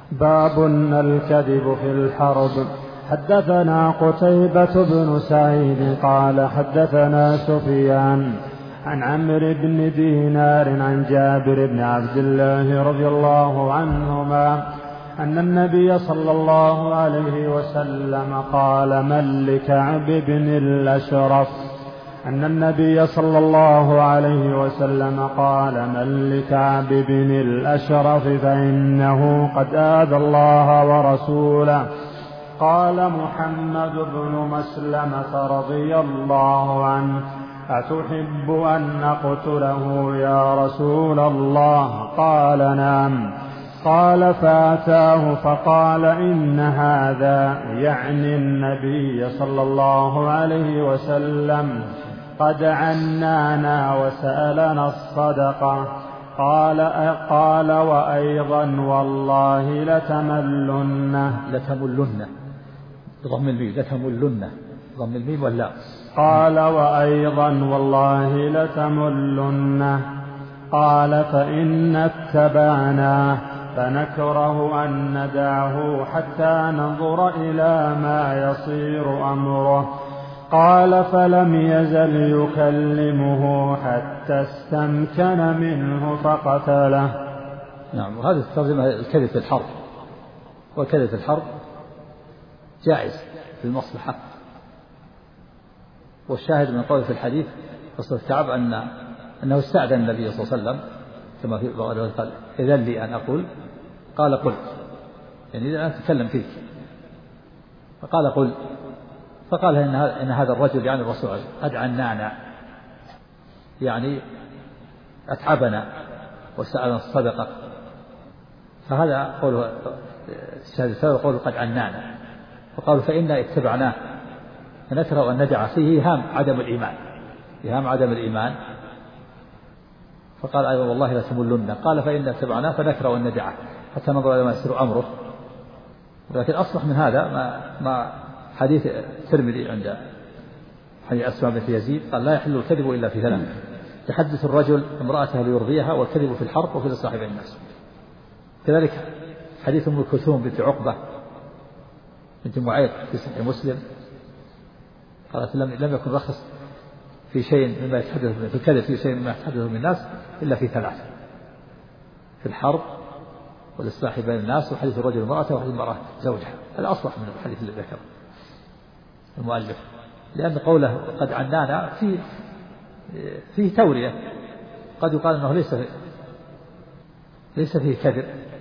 باب الكذب في الحرب. حدثنا قتيبة بن سعيد قال حدثنا سفيان عن عمرو بن دينار عن جابر بن عبد الله رضي الله عنهما أن النبي صلى الله عليه وسلم قال من لكعب بن الأشرف أن النبي صلى الله عليه وسلم قال من لكعب بن الأشرف فإنه قد آذى الله ورسوله. قال محمد بن مسلمة رضي الله عنه أتحب أن نقتله يا رسول الله؟ قال نعم. قال فأتاه فقال إن هذا يعني النبي صلى الله عليه وسلم قد عنانا وسألنا الصدقة. قال وأيضا والله لتملن ضم الميم واللام. قال وأيضا والله لتملن. قال فإن اتبعناه فنكره أن ندعه حتى ننظر إلى ما يصير أمره. قال فلم يزل يكلمه حتى استمكن منه فقتله. نعم. وهذه الترجمة الكذب في الحرب، والكذب في الحرب جائز للمصلحة. والشاهد من قول في الحديث قصة كعب أنه استأذن النبي صلى الله عليه وسلم كما في بعض الروايات قال إذن لي أن أقول، قال قل، يعني إذا أنا أتكلم فيك، فقال قل. فقال إن هذا الرجل يعني الرسول قد عنانا، يعني أتعبنا وسألنا الصدقة. فهذا قوله الشهادة وقوله قد عنانا. فقالوا فإنا اتبعناه فنكره أن ندع فيه إيهام عدم الإيمان. فقال أيضا والله لا تملن. قال فإنا اتبعناه فنكره أن ندعه حتى ننظر إلى ما يصير أمره. لكن أصلح من هذا ما حديث الترمذي عند حديث أسماء بنت يزيد قال لا يحل الكذب إلا في ثلاث: يحدث الرجل امرأته ليرضيها، والكذب في الحرب، وفي الإصلاح بين الناس. كذلك حديث أم كلثوم بنت عقبة بنت معيط في صحيح مسلم قالت لم يكن رخص في شيء مما يتحدث في الكذب في شيء مما يتحدث من الناس إلا في ثلاث: في الحرب، والإصلاح بين الناس، وحديث الرجل امرأته، وحديث المرأة زوجها. هذا أصلح من الحديث الذي ذكر المؤلف، لأن قوله قد عنانا فيه تورية. قد يقال أنه ليس فيه كذب،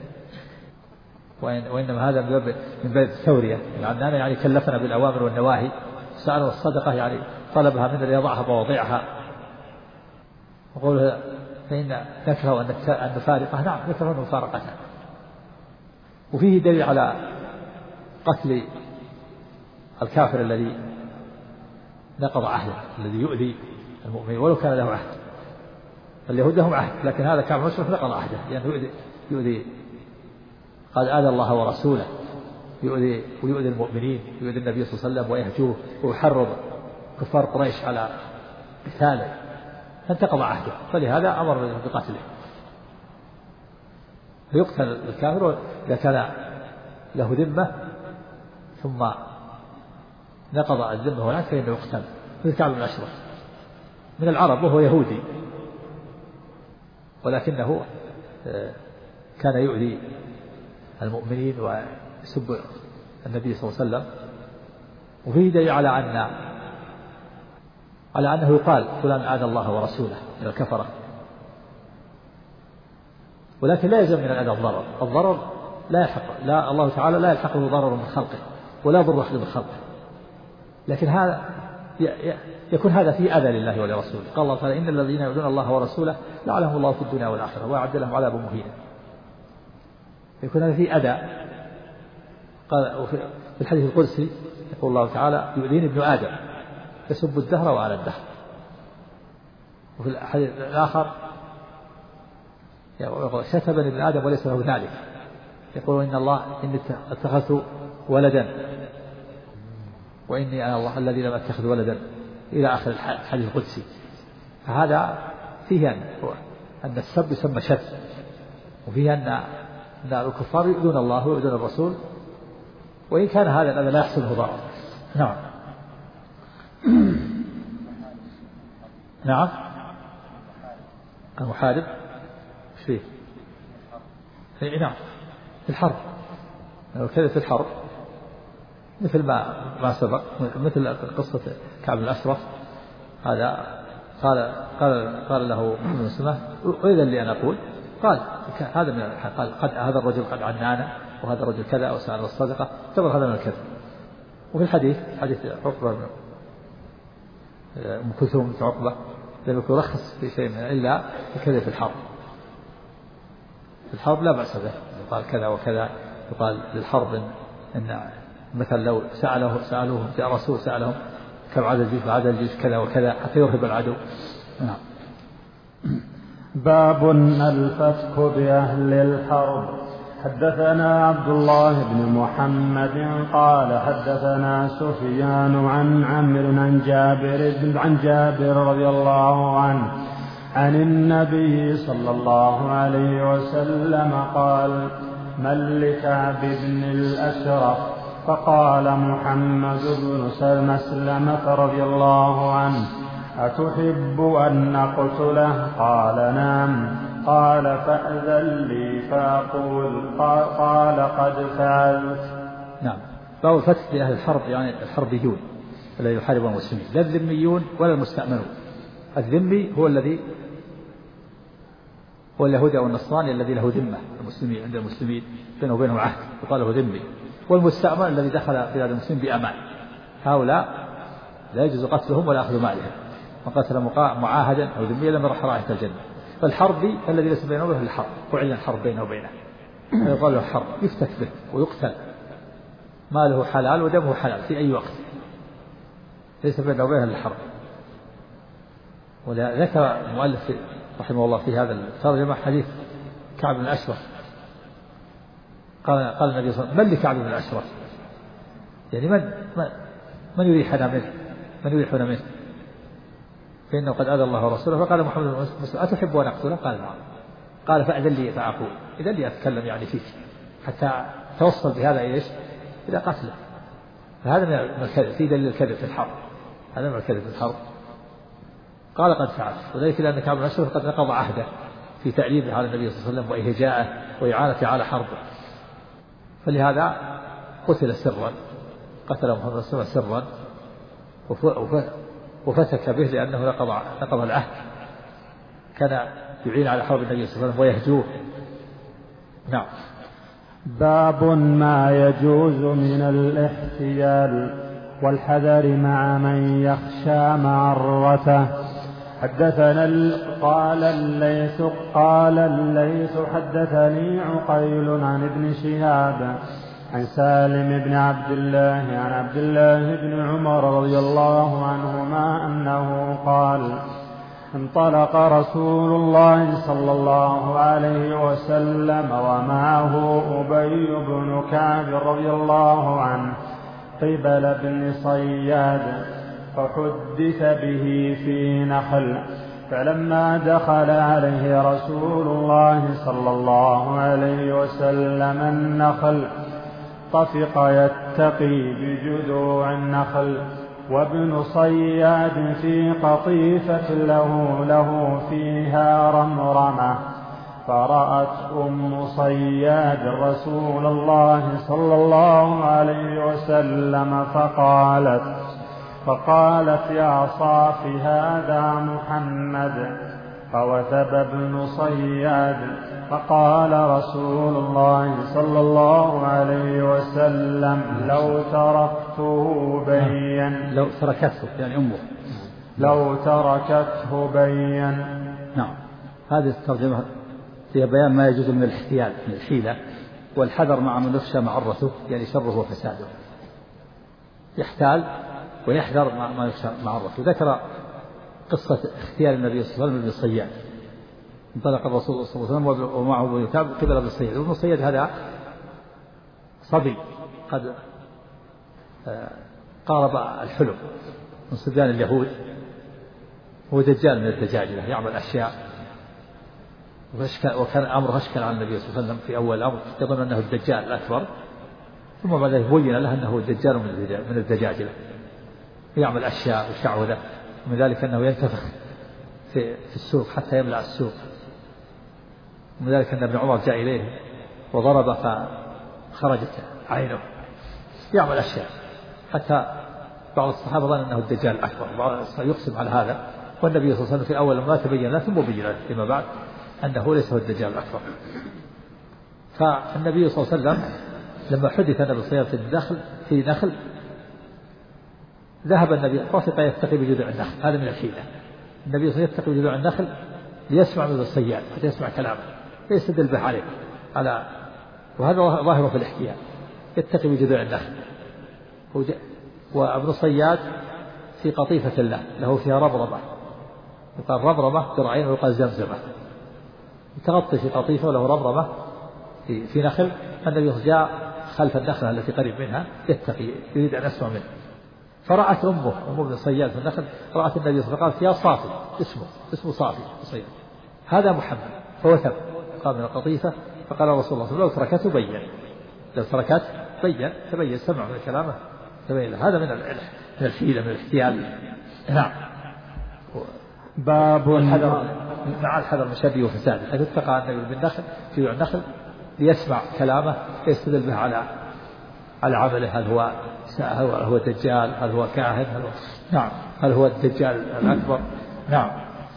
وإنما هذا من باب التورية. عنانا يعني كلفنا بالأوامر والنواهي، سألنا الصدقة يعني طلبها منا ليضعها مواضعها. وقوله فإن نكره أن نفارقه، نعم نكره مفارقته. وفيه دليل على قتل الكافر الذي نقض عهده، الذي يؤذي المؤمن ولو كان له عهد. اليهود لهم عهد، لكن هذا كافر مشرك نقض عهده لأنه يؤذي قد آذى الله ورسوله، ويؤذي المؤمنين، يؤذي النبي صلى الله عليه وسلم ويهجوه ويحرض كفار قريش على قتاله، فانتقض عهده، فلهذا أمر بقتله. فيقتل الكافر إذا كان له ذمة ثم نقض الذمة هناك فإنه يقتل، مثل كعب بن الأشرف من العرب وهو يهودي، ولكنه كان يؤذي المؤمنين ويسب النبي صلى الله عليه وسلم. وفيه دليل على أنه يقال فلان آذى الله ورسوله من الكفرة، ولكن لا يلزم من الأذى الضرر لا يلحق، لا الله تعالى لا يلحقه ضرر من خلقه ولا ضر أحد من خلقه، لكن هذا يكون هذا فيه أذى لله ولرسوله. قال الله تعالى إن الذين يؤذون الله ورسوله لعنهم الله في الدنيا والآخرة وأعد لهم عذابا مهينا. يكون هذا فيه أذى. قال في الحديث القدسي يقول الله تعالى يؤذيني ابن آدم يسب الدهر وعلى الدهر. وفي الحديث الآخر يقول شتمني ابن آدم وليس له ذلك. يقول إني اتخذت ولدا وإني أنا الله الذي لم أتخذ ولدا إلى آخر الحديث القدسي. فهذا فيه أن السب يسمى شتم، وفيه أن أن الكفار يؤذون الله ويؤذون الرسول، وإن كان هذا الأذى لا يحصله ضرر. نعم. نعم. المحارب فيه نعم في الحرب، كذا في الحرب مثل ما سبق، مثل قصة كعب الأشرف. هذا قال له محمد بن سلمة أذن لي أن أقول، قال هذا من قال هذا الرجل قد عنانا، وهذا الرجل كذا وسأل الصدقة، اعتبر هذا من الكذب. وفي الحديث حديث عقبة أم كلثوم بنت عقبة لم يكن يرخص في شيء إلا الكذب في الحرب. في الحرب لا بأس به، يقال كذا وكذا، يقال للحرب إن مثلا لو سألوه جاء رسول سألهم كم عدد الجيش وعدد الجيش كذا وكذا حتى يرهب العدو. نعم. باب الفتك بأهل الحرب. حدثنا عبد الله بن محمد قال حدثنا سفيان عن عمرو عن جابر رضي الله عنه عن النبي صلى الله عليه وسلم قال: من لكعب بن الأشرف؟ فقال محمد بن مسلمة رضي الله عنه: أتحب أن نقتله؟ قال: نعم. قال: فأذن لي فأقول. قال: قد فعلت. نعم. باب الفتك لأهل الحرب، يعني الحربيون الذي يحاربون المسلمين، لا الذميون ولا المستأمنون. الذمي هو الذي هو اليهودي أو النصراني الذي له ذمة المسلمين، عند المسلمين بينه وبينهم عهد يقال له ذمي. والمستأمن الذي دخل بلاد المسلمين بأمان، هؤلاء لا يجوز قتلهم ولا أخذ مالهم. من قتل معاهدا أو ذميا لم يرح رائحة الجنة. فالحربي الذي ليس بينه وبينه الحرب، وعلن الحرب بينه وبينه، يقال له حرب، يفتك به ويقتل، ماله حلال ودمه حلال في أي وقت، ليس بينه وبينه الحرب. وذكر المؤلف رحمه الله في هذا الترجمة حديث كعب بن الأشرف. قال النبي صلى الله عليه وسلم: من لكعب بن الأشرف؟ يعني من يريحنا منه، من يريحنا منه، فإنه قد أذى الله ورسوله. فقال محمد بن مسلم: أتحب أن أقتله؟ قال: نعم. قال: فأذن لي فأقول، إذن لي أتكلم يعني فيك حتى توصل بهذا إيش إلى قتله. فهذا من الكذب، في دليل الكذب في الحرب، هذا من الكذب في الحرب. قال: قد فعلت. وذلك لأن كعب بن الأشرف قد نقض عهده في تعليمه على النبي صلى الله عليه وسلم وإهجاءه وإعانته على حربه، فلهذا قتل سرا، قتل محمد صلى الله عليه وسلم سرا وفتك به لأنه نقض العهد، كان يعين على حرب النبي صلى الله عليه وسلم ويهجوه. نعم. باب ما يجوز من الاحتيال والحذر مع من يخشى معرته. حدثنا قال الليث حدثني عقيل عن ابن شهاب عن سالم بن عبد الله عن عبد الله بن عمر رضي الله عنهما أنه قال: انطلق رسول الله صلى الله عليه وسلم ومعه أبي بن كعب رضي الله عنه قبل بن صياد، فحدث به في نخل. فلما دخل عليه رسول الله صلى الله عليه وسلم النخل طفق يتقي بجذوع النخل، وابن صياد في قطيفة له فيها رمرمة. فرأت أم صياد رسول الله صلى الله عليه وسلم فقالت: يا صاف هذا محمد. فوثب ابن صياد، فقال رسول الله صلى الله عليه وسلم: لو تركته بين. لو تركته يعني أمه، لو تركته بين. نعم. هذه الترجمة فيها بيان ما يجوز من الاحتيال، من الحيلة، والحذر مع من يخشى معرته يعني شره وفساده. يحتال ويحذر ما يخشى معرته. ذكر قصة اختيار النبي صلى الله عليه وسلم بن صياد. انطلق الرسول صلى الله عليه وسلم ومعه ابن كعب قبل ابن صياد. ابن صياد هذا صبي قد قارب الحلم من صبيان اليهود، هو دجال من الدجاجلة، يعمل أشياء وكان أمره أشكل على النبي صلى الله عليه وسلم في أول الأمر، يظن أنه الدجال الأكبر، ثم بعد ذلك بين له أنه الدجال من الدجاجلة، يعمل أشياء وشعوذة، ومن ذلك أنه ينتفخ في السوق حتى يملأ السوق، ومن ذلك أن ابن عمر جاء إليه وضرب فخرجت عينه، يعمل أشياء حتى بعض الصحابة ظن أنه الدجال الأكبر، بعض يقسم على هذا، والنبي صلى الله عليه وسلم في أول ما تبين له ثم بين له فيما بعد أنه ليس هو الدجال الأكبر. فالنبي صلى الله عليه وسلم لما حدث أن بصيرة النخل في نخل، ذهب النبي رفق يتقي بجذوع النخل، هذا من الحيلة. النبي صلى الله عليه وسلم يتقي بجذوع النخل ليسمع من الصياد حتى يسمع كلامه ليستدل به عليه وهذا ظاهره في الاحتيال، يتقي بجذوع النخل. وابن الصياد في قطيفة له فيها ربربة، يقال ربربة درعين ويقال زمزمة، يتغطي في قطيفة وله ربربة في نخل. النبي جاء خلف النخلة التي قريب منها يتقي يريد أن يسمع منه، فرأت أم ابن الصياد في النخل، رأت النبي صلى الله عليه وسلم يا صافي، اسمه صافي الصياد، هذا محمد، فوثب قام من القطيفة، فقال رسول الله لو تركته بين، لو تركته تبين سمع من كلامه تبين. هذا من الحيلة من الاحتيال. نعم. باب مع الحذر من شره وفساده، حيث اتقى النبي بالنخل في النخل ليسمع كلامه يستدل به على عمله، هل هو دجال، هل هو كاهن، هل هو الدجال الأكبر. نعم.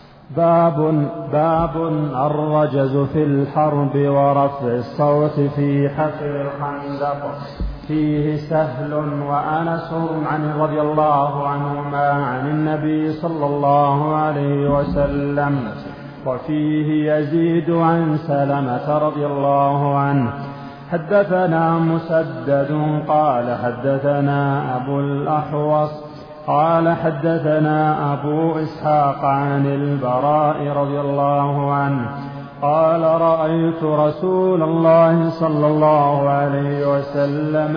باب الرجز في الحرب ورفع الصوت في حفر الخندق. فيه سهل وأنس رضي الله عنهما عن النبي صلى الله عليه وسلم، وفيه يزيد عن سلمة رضي الله عنه. حدثنا مسدد قال حدثنا أبو الأحوص قال حدثنا أبو إسحاق عن البراء رضي الله عنه قال رأيت رسول الله صلى الله عليه وسلم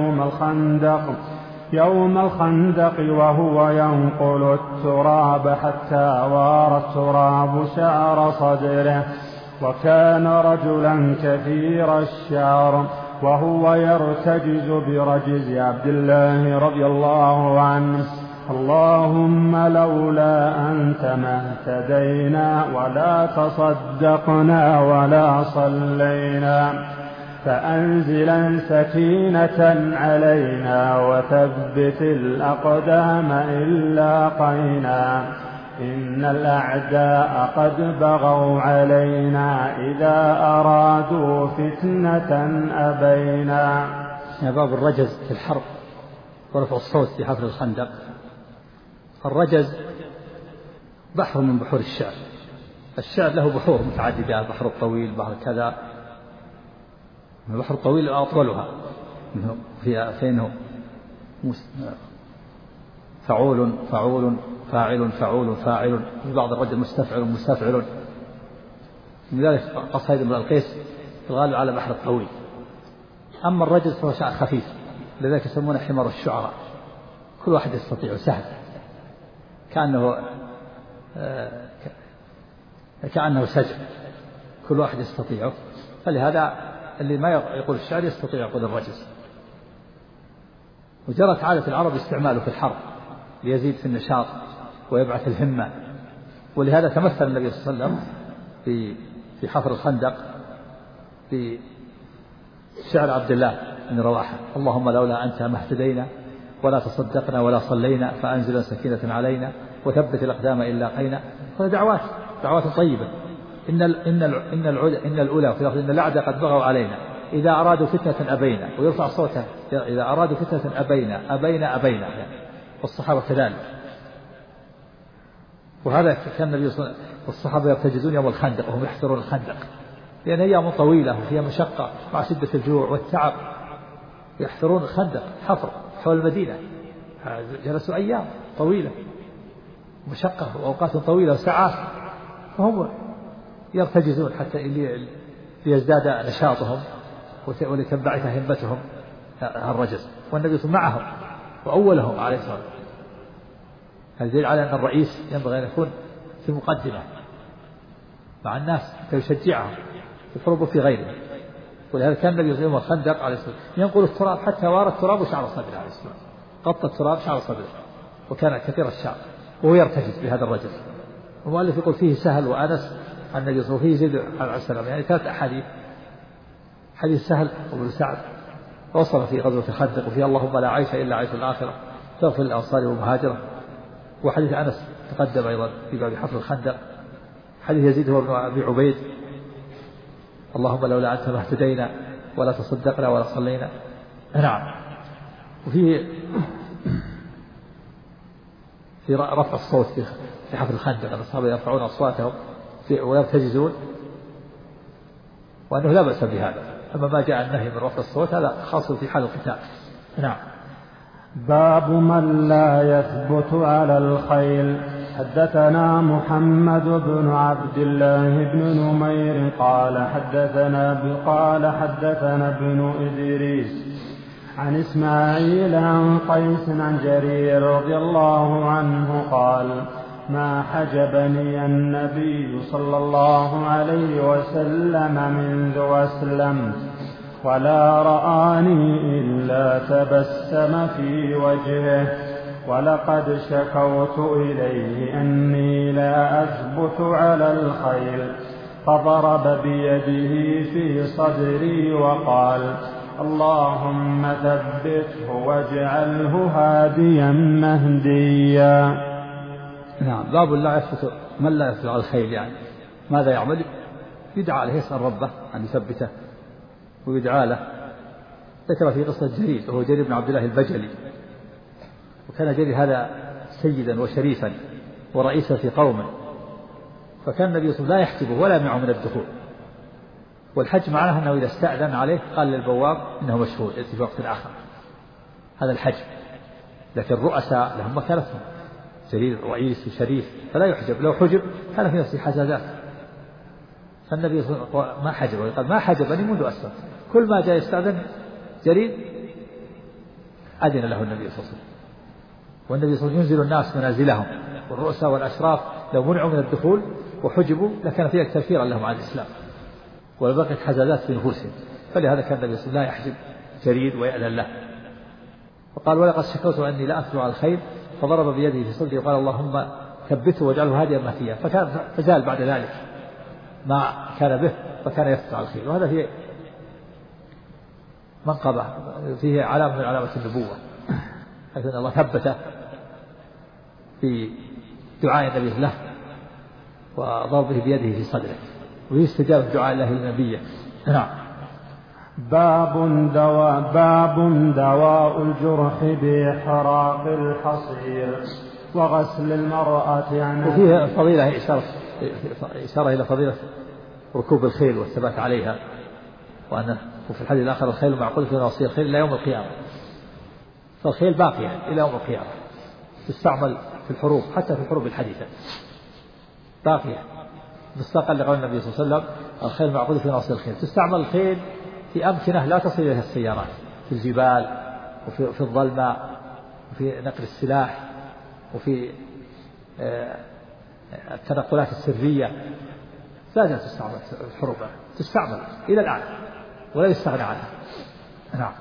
يوم الخندق وهو ينقل التراب حتى وار التراب شعر صدره، وكان رجلا كثير الشعر، وهو يرتجز برجز عبد الله رضي الله عنه: اللهم لولا أنت ما اهتدينا ولا تصدقنا ولا صلينا، فأنزلا سكينة علينا وثبت الأقدام إن لاقينا، إن الأعداء قد بغوا علينا إذا أرادوا فتنة أبينا. باب الرجز في الحرب ورفع الصوت في حفر الخندق. الرجز بحر من بحور الشعر. الشعر له بحور متعددة، البحر الطويل، بحر كذا. البحر الطويل أطولها فإنه فعول فعول فاعل فعول فاعل، في بعض الرجل مستفعل. من ذلك قصيد ابن القيس في الغالب على البحر الطويل. أما الرجز فهو شعر خفيف، لذلك يسمونه حمار الشعراء، كل واحد يستطيع، سهل، كأنه سجع، كل واحد يستطيعه. فلهذا اللي ما يقول الشعر يستطيع يقول الرجز. وجرت عادة العرب استعماله في الحرب ليزيد في النشاط ويبعث الهمة، ولهذا تمثل النبي صلى الله عليه وسلم في حفر الخندق في شعر عبد الله بن رواحة: اللهم لولا أنت ما اهتدينا ولا تصدقنا ولا صلينا، فأنزل سكينة علينا وثبت الأقدام إن لاقينا. هذه دعوات طيبة. إن الأولى في لفظ إن الأعداء قد بغوا علينا إذا أرادوا فتنة أبينا، ويرفع صوته إذا أرادوا فتنة أبينا يعني. والصحابة كذلك. وهذا كان النبي صلى الله عليه وسلم والصحابة يرتجزون يوم الخندق وهم يحفرون الخندق، لأن أيام طويلة وفيها مشقة مع شدة الجوع والتعب، يحفرون الخندق حفر حول المدينة، جلسوا أيام طويلة، مشقة وأوقات طويلة وساعات، فهم يرتجزون حتى ليزداد نشاطهم ولتنبعث همتهم الرجز. والنبي صلى الله عليه وسلم معهم وأولهم عليه الصلاة والسلام. هذا دليل على أن الرئيس ينبغي أن يكون في المقدمة مع الناس فيشجعهم في الحروب وفي غيرها. ولهذا كان النبي يوم الخندق عليه الصلاة والسلام ينقل التراب حتى وارى التراب شعر صدره عليه الصلاة والسلام، غطى التراب شعر صدره، وكان كثير الشعر وهو يرتجز بهذا الرجل. المؤلف يقول فيه سهل وأنس عن النبي صلى الله عليه وسلم، فيه زيد عليه السلام، يعني 3 أحاديث. حديث سهل وابن سعد وصل في غزوة الخندق وفيه اللهم لا عيش إلا عيش الآخرة تغفر الأنصار والمهاجرة. وحديث أنس تقدم أيضا في باب حفر الخندق. حديث يزيد هو ابن أبي عبيد اللهم لولا أنت ما اهتدينا ولا تصدقنا ولا صلينا. نعم. وفيه في رفع الصوت في حفر الخندق، الأصحاب يرفعون أصواتهم ويرتجزون، وأنه لا بأس بهذا. أما ما جاء النهي من رفع الصوت هذا خاص في حال القتال. نعم. باب من لا يثبت على الخيل. حدثنا محمد بن عبد الله بن نمير قال حدثنا ابن إدريس عن إسماعيل عن قيس عن جرير رضي الله عنه قال ما حجبني النبي صلى الله عليه وسلم منذ أسلمت ولا رآني إلا تبسم في وجهه ولقد شكوت إليه أني لا أثبت على الخيل فضرب بيده في صدري وقال اللهم ثبته واجعله هاديا مهديا. نعم. باب من لا يثبت على الخيل، يعني ماذا يعمل؟ يدعى عليه، يسأل ربه أن يثبته ويدعى له. ذكر في قصة جرير وهو جرير بن عبد الله البجلي، وكان جرير هذا سيدا وشريفا ورئيسا في قومه، فكان النبي صلى الله عليه وسلم لا يحجبه ولا يمنعه من الدخول. والحج معناه أنه إذا استأذن عليه قال للبواب إنه مشهور يأتي في وقت آخر، هذا الحج. لكن الرؤساء لهم مكانتهم، جرير رئيس وشريف فلا يحجب، لو حجب كان في نفسه حزازات. فالنبي صلى الله عليه وسلم ما حجبه، قال ما حجبني منذ أسلمت. كل ما جاء يستأذن جرير أذن له النبي صلى الله عليه وسلم. والنبي صلى الله عليه وسلم ينزل الناس منازلهم، والرؤساء والأشراف لو منعوا من الدخول وحجبوا لكان فيه تكفيرا لهم عن الإسلام ولبقت حزازات في نفوسهم. فلهذا كان النبي صلى الله عليه وسلم لا يحجب جرير ويأذن له. وقال ولقد شكوت أني لا أثبت على الخير فضرب بيده في صدري وقال اللهم ثبته واجعله هاديا مهديا. فزال بعد ذلك ما كان به فكان يثبت على الخير. وهذا فيه منقبة، فيه علامة من علامة النبوة، حيث أن الله ثبته في دعاء النبي له وضربه بيده في صدره، ويستجاب دعاء الله لنبيه. نعم. باب دواء الجرح بإحراق الحصير وغسل المرأة عنها. وفيها فضيلة إشارة إلى فضيلة ركوب الخيل والثبات عليها، وأنه وفي الحديث الآخر الخيل معقود في نواصي الخيل إلى يوم القيامة. فالخيل باقية إلى يوم القيامة، تستعمل في الحروب، حتى في الحروب الحديثة باقية، مصداقا لقول النبي صلى الله عليه وسلم الخيل معقود في نواصي الخيل. تستعمل الخيل في أمكنة لا تصل إليها السيارات، في الجبال وفي الظلمة وفي نقل السلاح وفي التنقلات السرية. لا زالت تستعمل في الحروب، تستعمل إلى الآن ولا يستغنى عنها. نعم.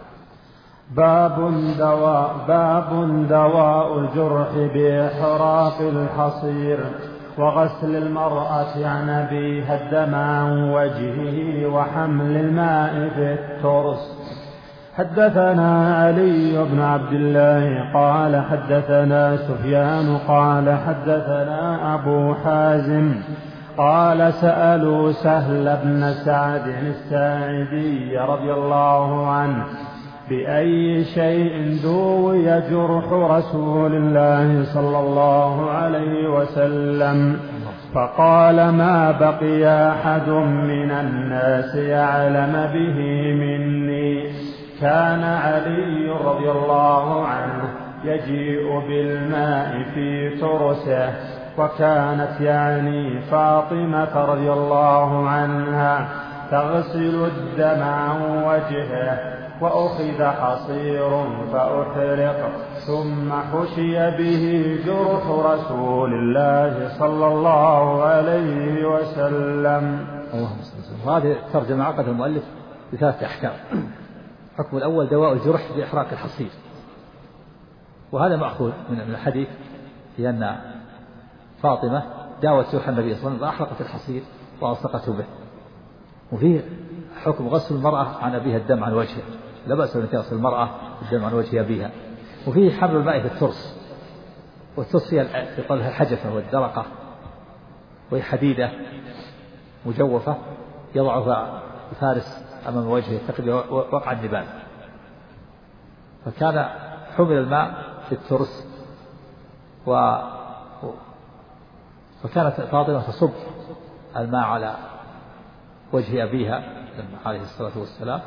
باب دواء الجرح بإحراق الحصير وغسل المرأة عن أبيها الدم عن وجهه وحمل الماء في الترس. حدثنا علي بن عبد الله قال حدثنا سفيان قال حدثنا أبو حازم قال سألوا سهل بن سعد الساعدي رضي الله عنه بأي شيء دوي جرح رسول الله صلى الله عليه وسلم، فقال ما بقي أحد من الناس يعلم به مني. كان علي رضي الله عنه يجيء بالماء في ترسه، وكانت يعني فاطمة رضي الله عنها تغسل الدم عن وجهه وأخذ حصير فأحرق ثم حشي به جرح رسول الله صلى الله عليه وسلم. وهذه الترجمة عقد المؤلف بثلاثة أحكام. الحكم الأول دواء الجرح بإحراق الحصير، وهذا مأخوذ من الحديث في أن فاطمة داوت جرح النبي صلى الله عليه وسلم وأحرقت الحصير وألصقته به. وفيه حكم غسل المرأة عن أبيها الدم عن وجهه، لا بأس أن تغسل المرأة الدم عن وجه أبيها. وفيه حمل الماء في الترس، والترس هي يقال الحجفة والدرقة، وهي حديدة مجوفة يضعها الفارس أمام وجهه يتقي وقع النبال. فكان حمل الماء في الترس فكانت فاطمة تصب الماء على وجه أبيها عليه الصلاة والسلام.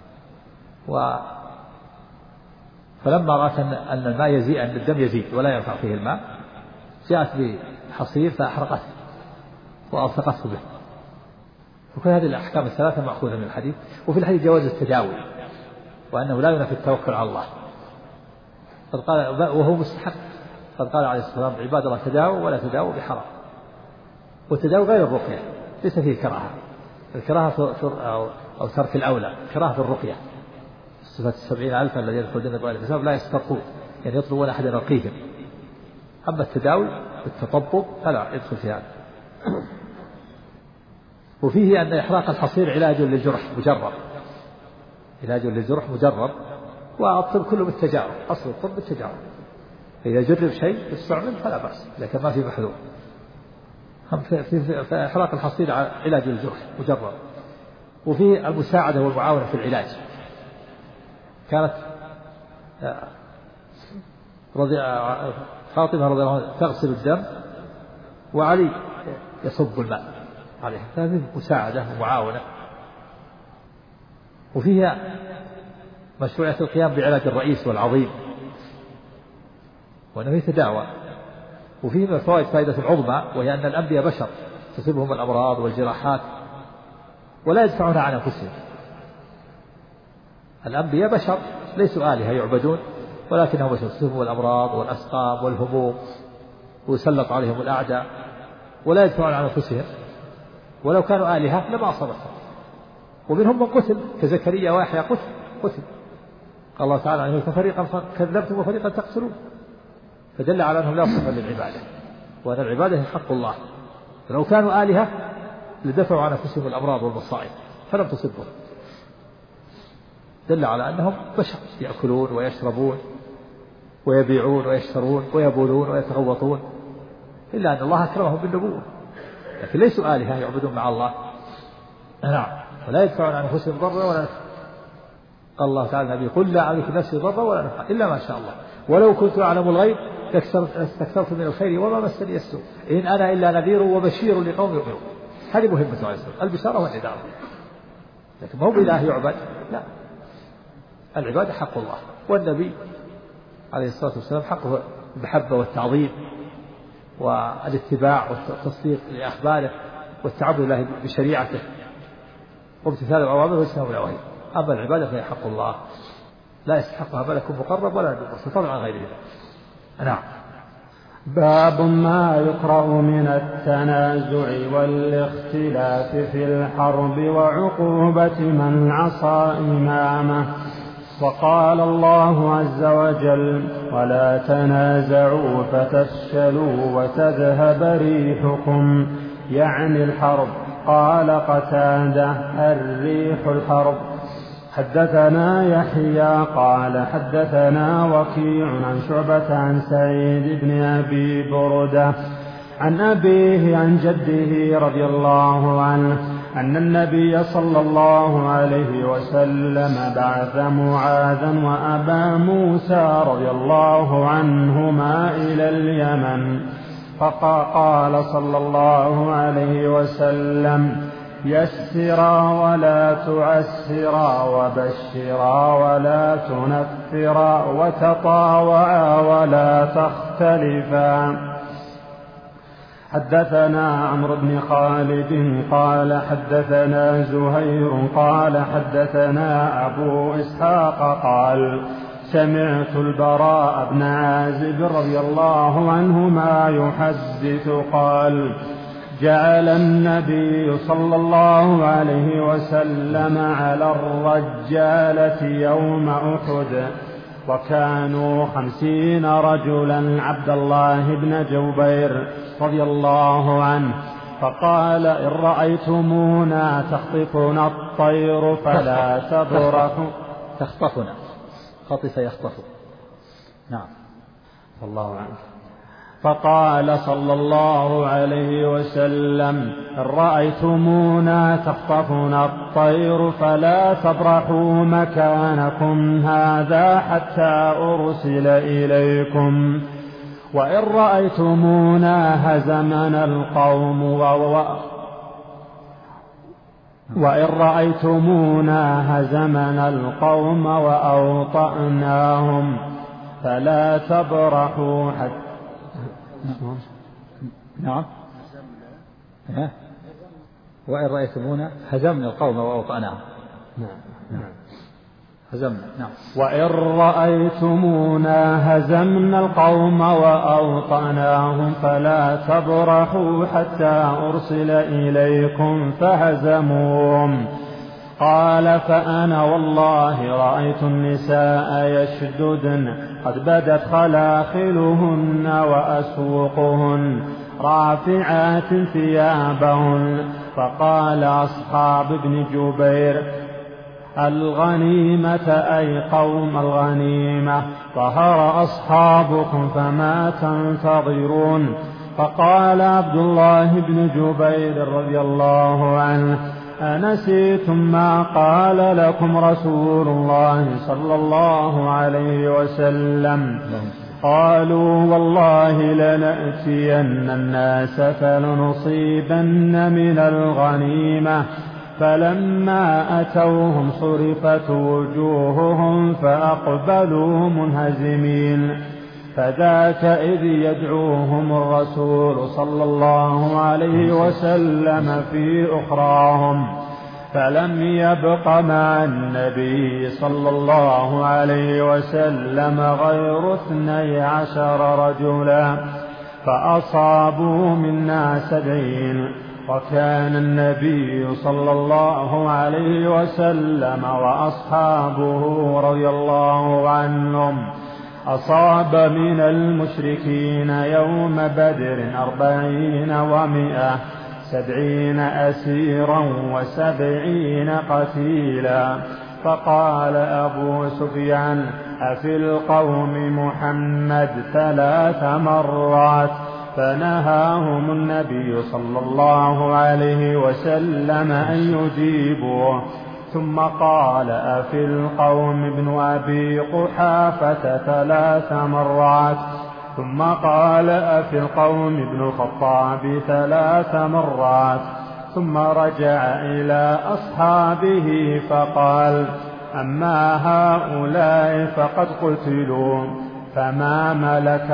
فلما رأت أن الماء يزيد، أن الدم يزيد ولا ينفع فيه الماء، جاءت بحصير فأحرقته وألصقته به. وكل هذه الأحكام الثلاثة مأخوذة من الحديث. وفي الحديث جواز التداوي، وأنه لا ينافي التوكل على الله، قد قال وهو مستحق. قد قال عليه الصلاة والسلام: عباد الله تداووا ولا تداووا بحرام. والتداوي غير الرقية، ليس فيه كراهة. الكراهة أو ترك الأولى، كراهة في الرقية. صفة 70,000 الذين يدخلون بغير حساب لا يسترقون، يعني يطلبون أحد يرقيهم. أما التداوي بالتطبب فلا يدخل في هذا. وفيه أن إحراق الحصير علاج للجرح مجرب، علاج للجرح مجرب. والطب كله بالتجارب، أصل الطب بالتجارب. إذا جرب شيء يستعمل فلا بأس، لكن ما في محذور. في إحراق الحصير علاج للجرح مجرب. وفيه المساعدة والمعاونة في العلاج. كانت فاطمة رضي الله عنها تغسل الدم وعلي يصب الماء عليها، هذه مساعدة ومعاونة. وفيها مشروعية القيام بعلاج الرئيس والعظيم وأنه يتداوى. وفيه من الفوائد فائدة عظمى، وهي أن الأنبياء بشر تصيبهم الأمراض والجراحات ولا يدفعون عن أنفسهم. الأنبياء بشر ليسوا آلهة يعبدون، ولكنهم بشر تصيبهم الأمراض والأسقام والهموم ويسلط عليهم الأعداء ولا يدفعون عن أنفسهم. ولو كانوا آلهة لما أصابتهم. ومنهم من قتل كزكريا ويحيى قتل. قال الله تعالى عنه: ففريقا كذبتم وفريقا تقتلون. فدل على أنهم لا صفة للعبادة، وأن العبادة حق الله. فلو كانوا آلهة لدفعوا عن أنفسهم الأمراض والمصائب فلم تصبهم. دل على أنهم بشر يأكلون ويشربون ويبيعون ويشترون ويبولون ويتغوطون، إلا أن الله أكرمهم بالنبوة، لكن ليسوا آلهة يعبدون مع الله. نعم. ولا يدفعون عن أنفسهم ضرا ولا نفعا. قال الله تعالى: النبي: قل لا أملك نفسي ضرا ولا نفعا إلا ما شاء الله، ولو كنت أعلم الغيب لاستكثرت من الخير وما مسني السوء، إن أنا إلا نذير وبشير لقوم يؤمنون. هذه مهمة عليه السلام، البشارة والنذارة. لكن ما هو بإله يعبد، لا، العبادة حق الله. والنبي عليه الصلاة والسلام حقه المحبة والتعظيم والاتباع والتصديق لأخباره والتعبد لله بشريعته وامتثال أوامره واجتناب نواهيه. أما العبادة فهي حق الله، لا يستحقها ملك مقرب ولا نبي مرسل، فضلا عن غيره. نعم. باب ما يقرأ من التنازع والاختلاف في الحرب وعقوبة من عصى إمامه. وقال الله عز وجل: ولا تنازعوا فتفشلوا وتذهب ريحكم، يعني الحرب. قال قتادة: الريح الحرب. حدثنا يحيى قال حدثنا وكيع عن شعبة عن سعيد بن أبي بردة عن أبيه عن جده رضي الله عنه أن النبي صلى الله عليه وسلم بعث معاذا وأبا موسى رضي الله عنهما إلى اليمن، فقال صلى الله عليه وسلم: يسرا ولا تعسرا، وبشرا ولا تنفرا، وتطاوعا ولا تختلفا. حدثنا عمرو بن خالد قال حدثنا زهير قال حدثنا أبو إسحاق قال سمعت البراء بن عازب رضي الله عنهما يحدث قال جعل النبي صلى الله عليه وسلم على الرجالة يوم أحد وكانوا 50 رجلا عبد الله بن جبير رضي الله عنه فقال إن رأيتمونا تخطفنا الطير فلا تبرحوا. تخطفنا خطف يخطف. نعم. الله عنه. فقال صلى الله عليه وسلم إن رأيتمونا تخطفنا الطير فلا تبرحوا مكانكم هذا حتى أرسل إليكم وإن رأيتمونا هزمنا القوم وأوطأناهم فلا تبرحوا حتى. نعم. وإن رأيتمونا هزمنا القوم وأوطأناهم. نعم. هزمنا. نعم. وإن رأيتمونا هزمنا القوم وأوطأناهم فلا تبرحوا حتى أرسل إليكم فهزموهم. قال فأنا والله رأيت النساء يشددن قد بدت خلاخلهن وأسوقهن رافعات ثيابهن. فقال أصحاب ابن جبير الغنيمة أي قوم الغنيمة ظهر أصحابكم فما تنتظرون. فقال عبد الله بن جبير رضي الله عنه أنسيتم ما قال لكم رسول الله صلى الله عليه وسلم؟ قالوا والله لنأتين الناس فلنصيبن من الغنيمة. فلما أتوهم صرفت وجوههم فأقبلوا منهزمين. فذاك إذ يدعوهم الرسول صلى الله عليه وسلم في أخراهم فلم يبق مع النبي صلى الله عليه وسلم غير 12 رجلا فأصابوا منا 70. وكان النبي صلى الله عليه وسلم وأصحابه رضي الله عنهم أصاب من المشركين يوم بدر 40 و100 70 أسيرا و70 قتيلا. فقال أبو سفيان أفي القوم محمد 3 مرات فنهاهم النبي صلى الله عليه وسلم أن يجيبوه. ثم قال أفي القوم ابن أبي قحافة 3 مرات. ثم قال أفي القوم ابن الخطاب 3 مرات. ثم رجع إلى أصحابه فقال أما هؤلاء فقد قتلوا فما ملك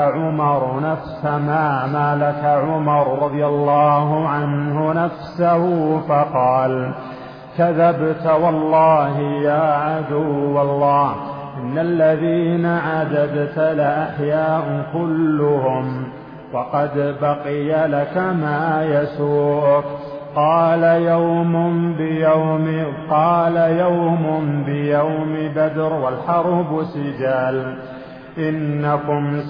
عمر رضي الله عنه نفسه. فقال كذبت والله يا عدو الله إن الذين عددت لأحياء كلهم وقد بقي لك ما يسوءك. قال يوم بيوم بدر والحرب سجال. إنكم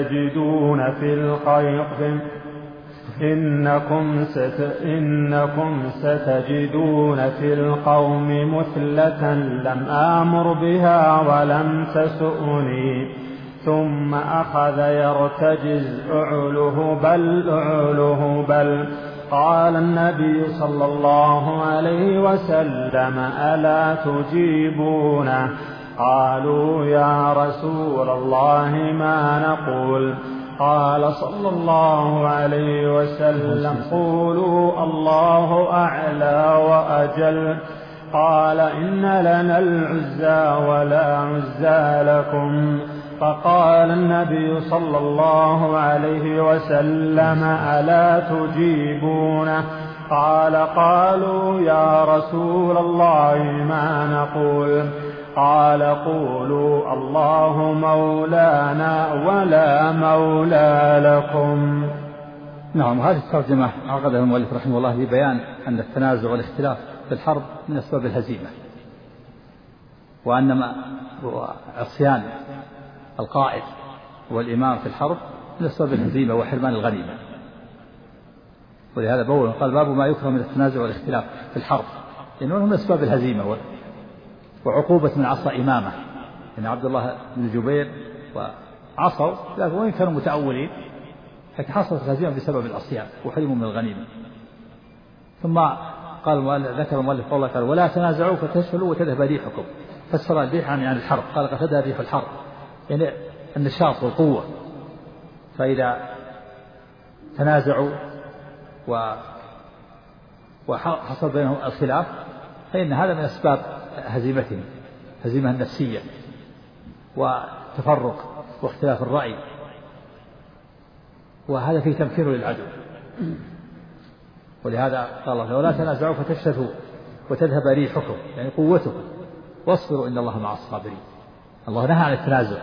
ستجدون في القوم مثلة لم آمر بها ولم تسؤني. ثم أخذ يرتجز أعله بل. قال النبي صلى الله عليه وسلم ألا تجيبونه؟ قالوا يا رسول الله ما نقول؟ قال صلى الله عليه وسلم قولوا الله أعلى وأجل. قال إن لنا العزى ولا عزى لكم. فقال النبي صلى الله عليه وسلم ألا تجيبونه؟ قال قالوا يا رسول الله ما نقول؟ قال قولوا الله مولانا ولا مولى لكم. نعم. هذه الترجمة عقدها المؤلف رحمه الله لبيان أن التنازع والاختلاف في الحرب من أسباب الهزيمة، وأنما عصيان القائد والإمام في الحرب من أسباب الهزيمة وحرمان الغنيمة. ولهذا بول قال باب ما يكره من التنازع والاختلاف في الحرب، لأنه من أسباب الهزيمة وعقوبة من عصى إمامه. إن عبد الله بن الجبير وعصوا، لكن وإن كانوا متأولين لكن حصلت الهزيمة بسبب العصيان وحرموا من الغنيمة. ثم قال ذكر المؤلف قوله تعالى ولا تنازعوا فتفشلوا وتذهب ريحكم. فسر الريح عن الحرب، قال قد تذهب ريح الحرب يعني النشاط والقوة. فإذا تنازعوا وحصل بينهم الخلاف فإن هذا من أسباب هزيمتهم، هزيمة النفسية وتفرق واختلاف الرأي، وهذا فيه تمكين للعدو. ولهذا قال الله ولا تنازعوا فتفشلوا وتذهب ريحكم يعني قوتكم واصبروا إن الله مع الصابرين. الله نهى عن التنازع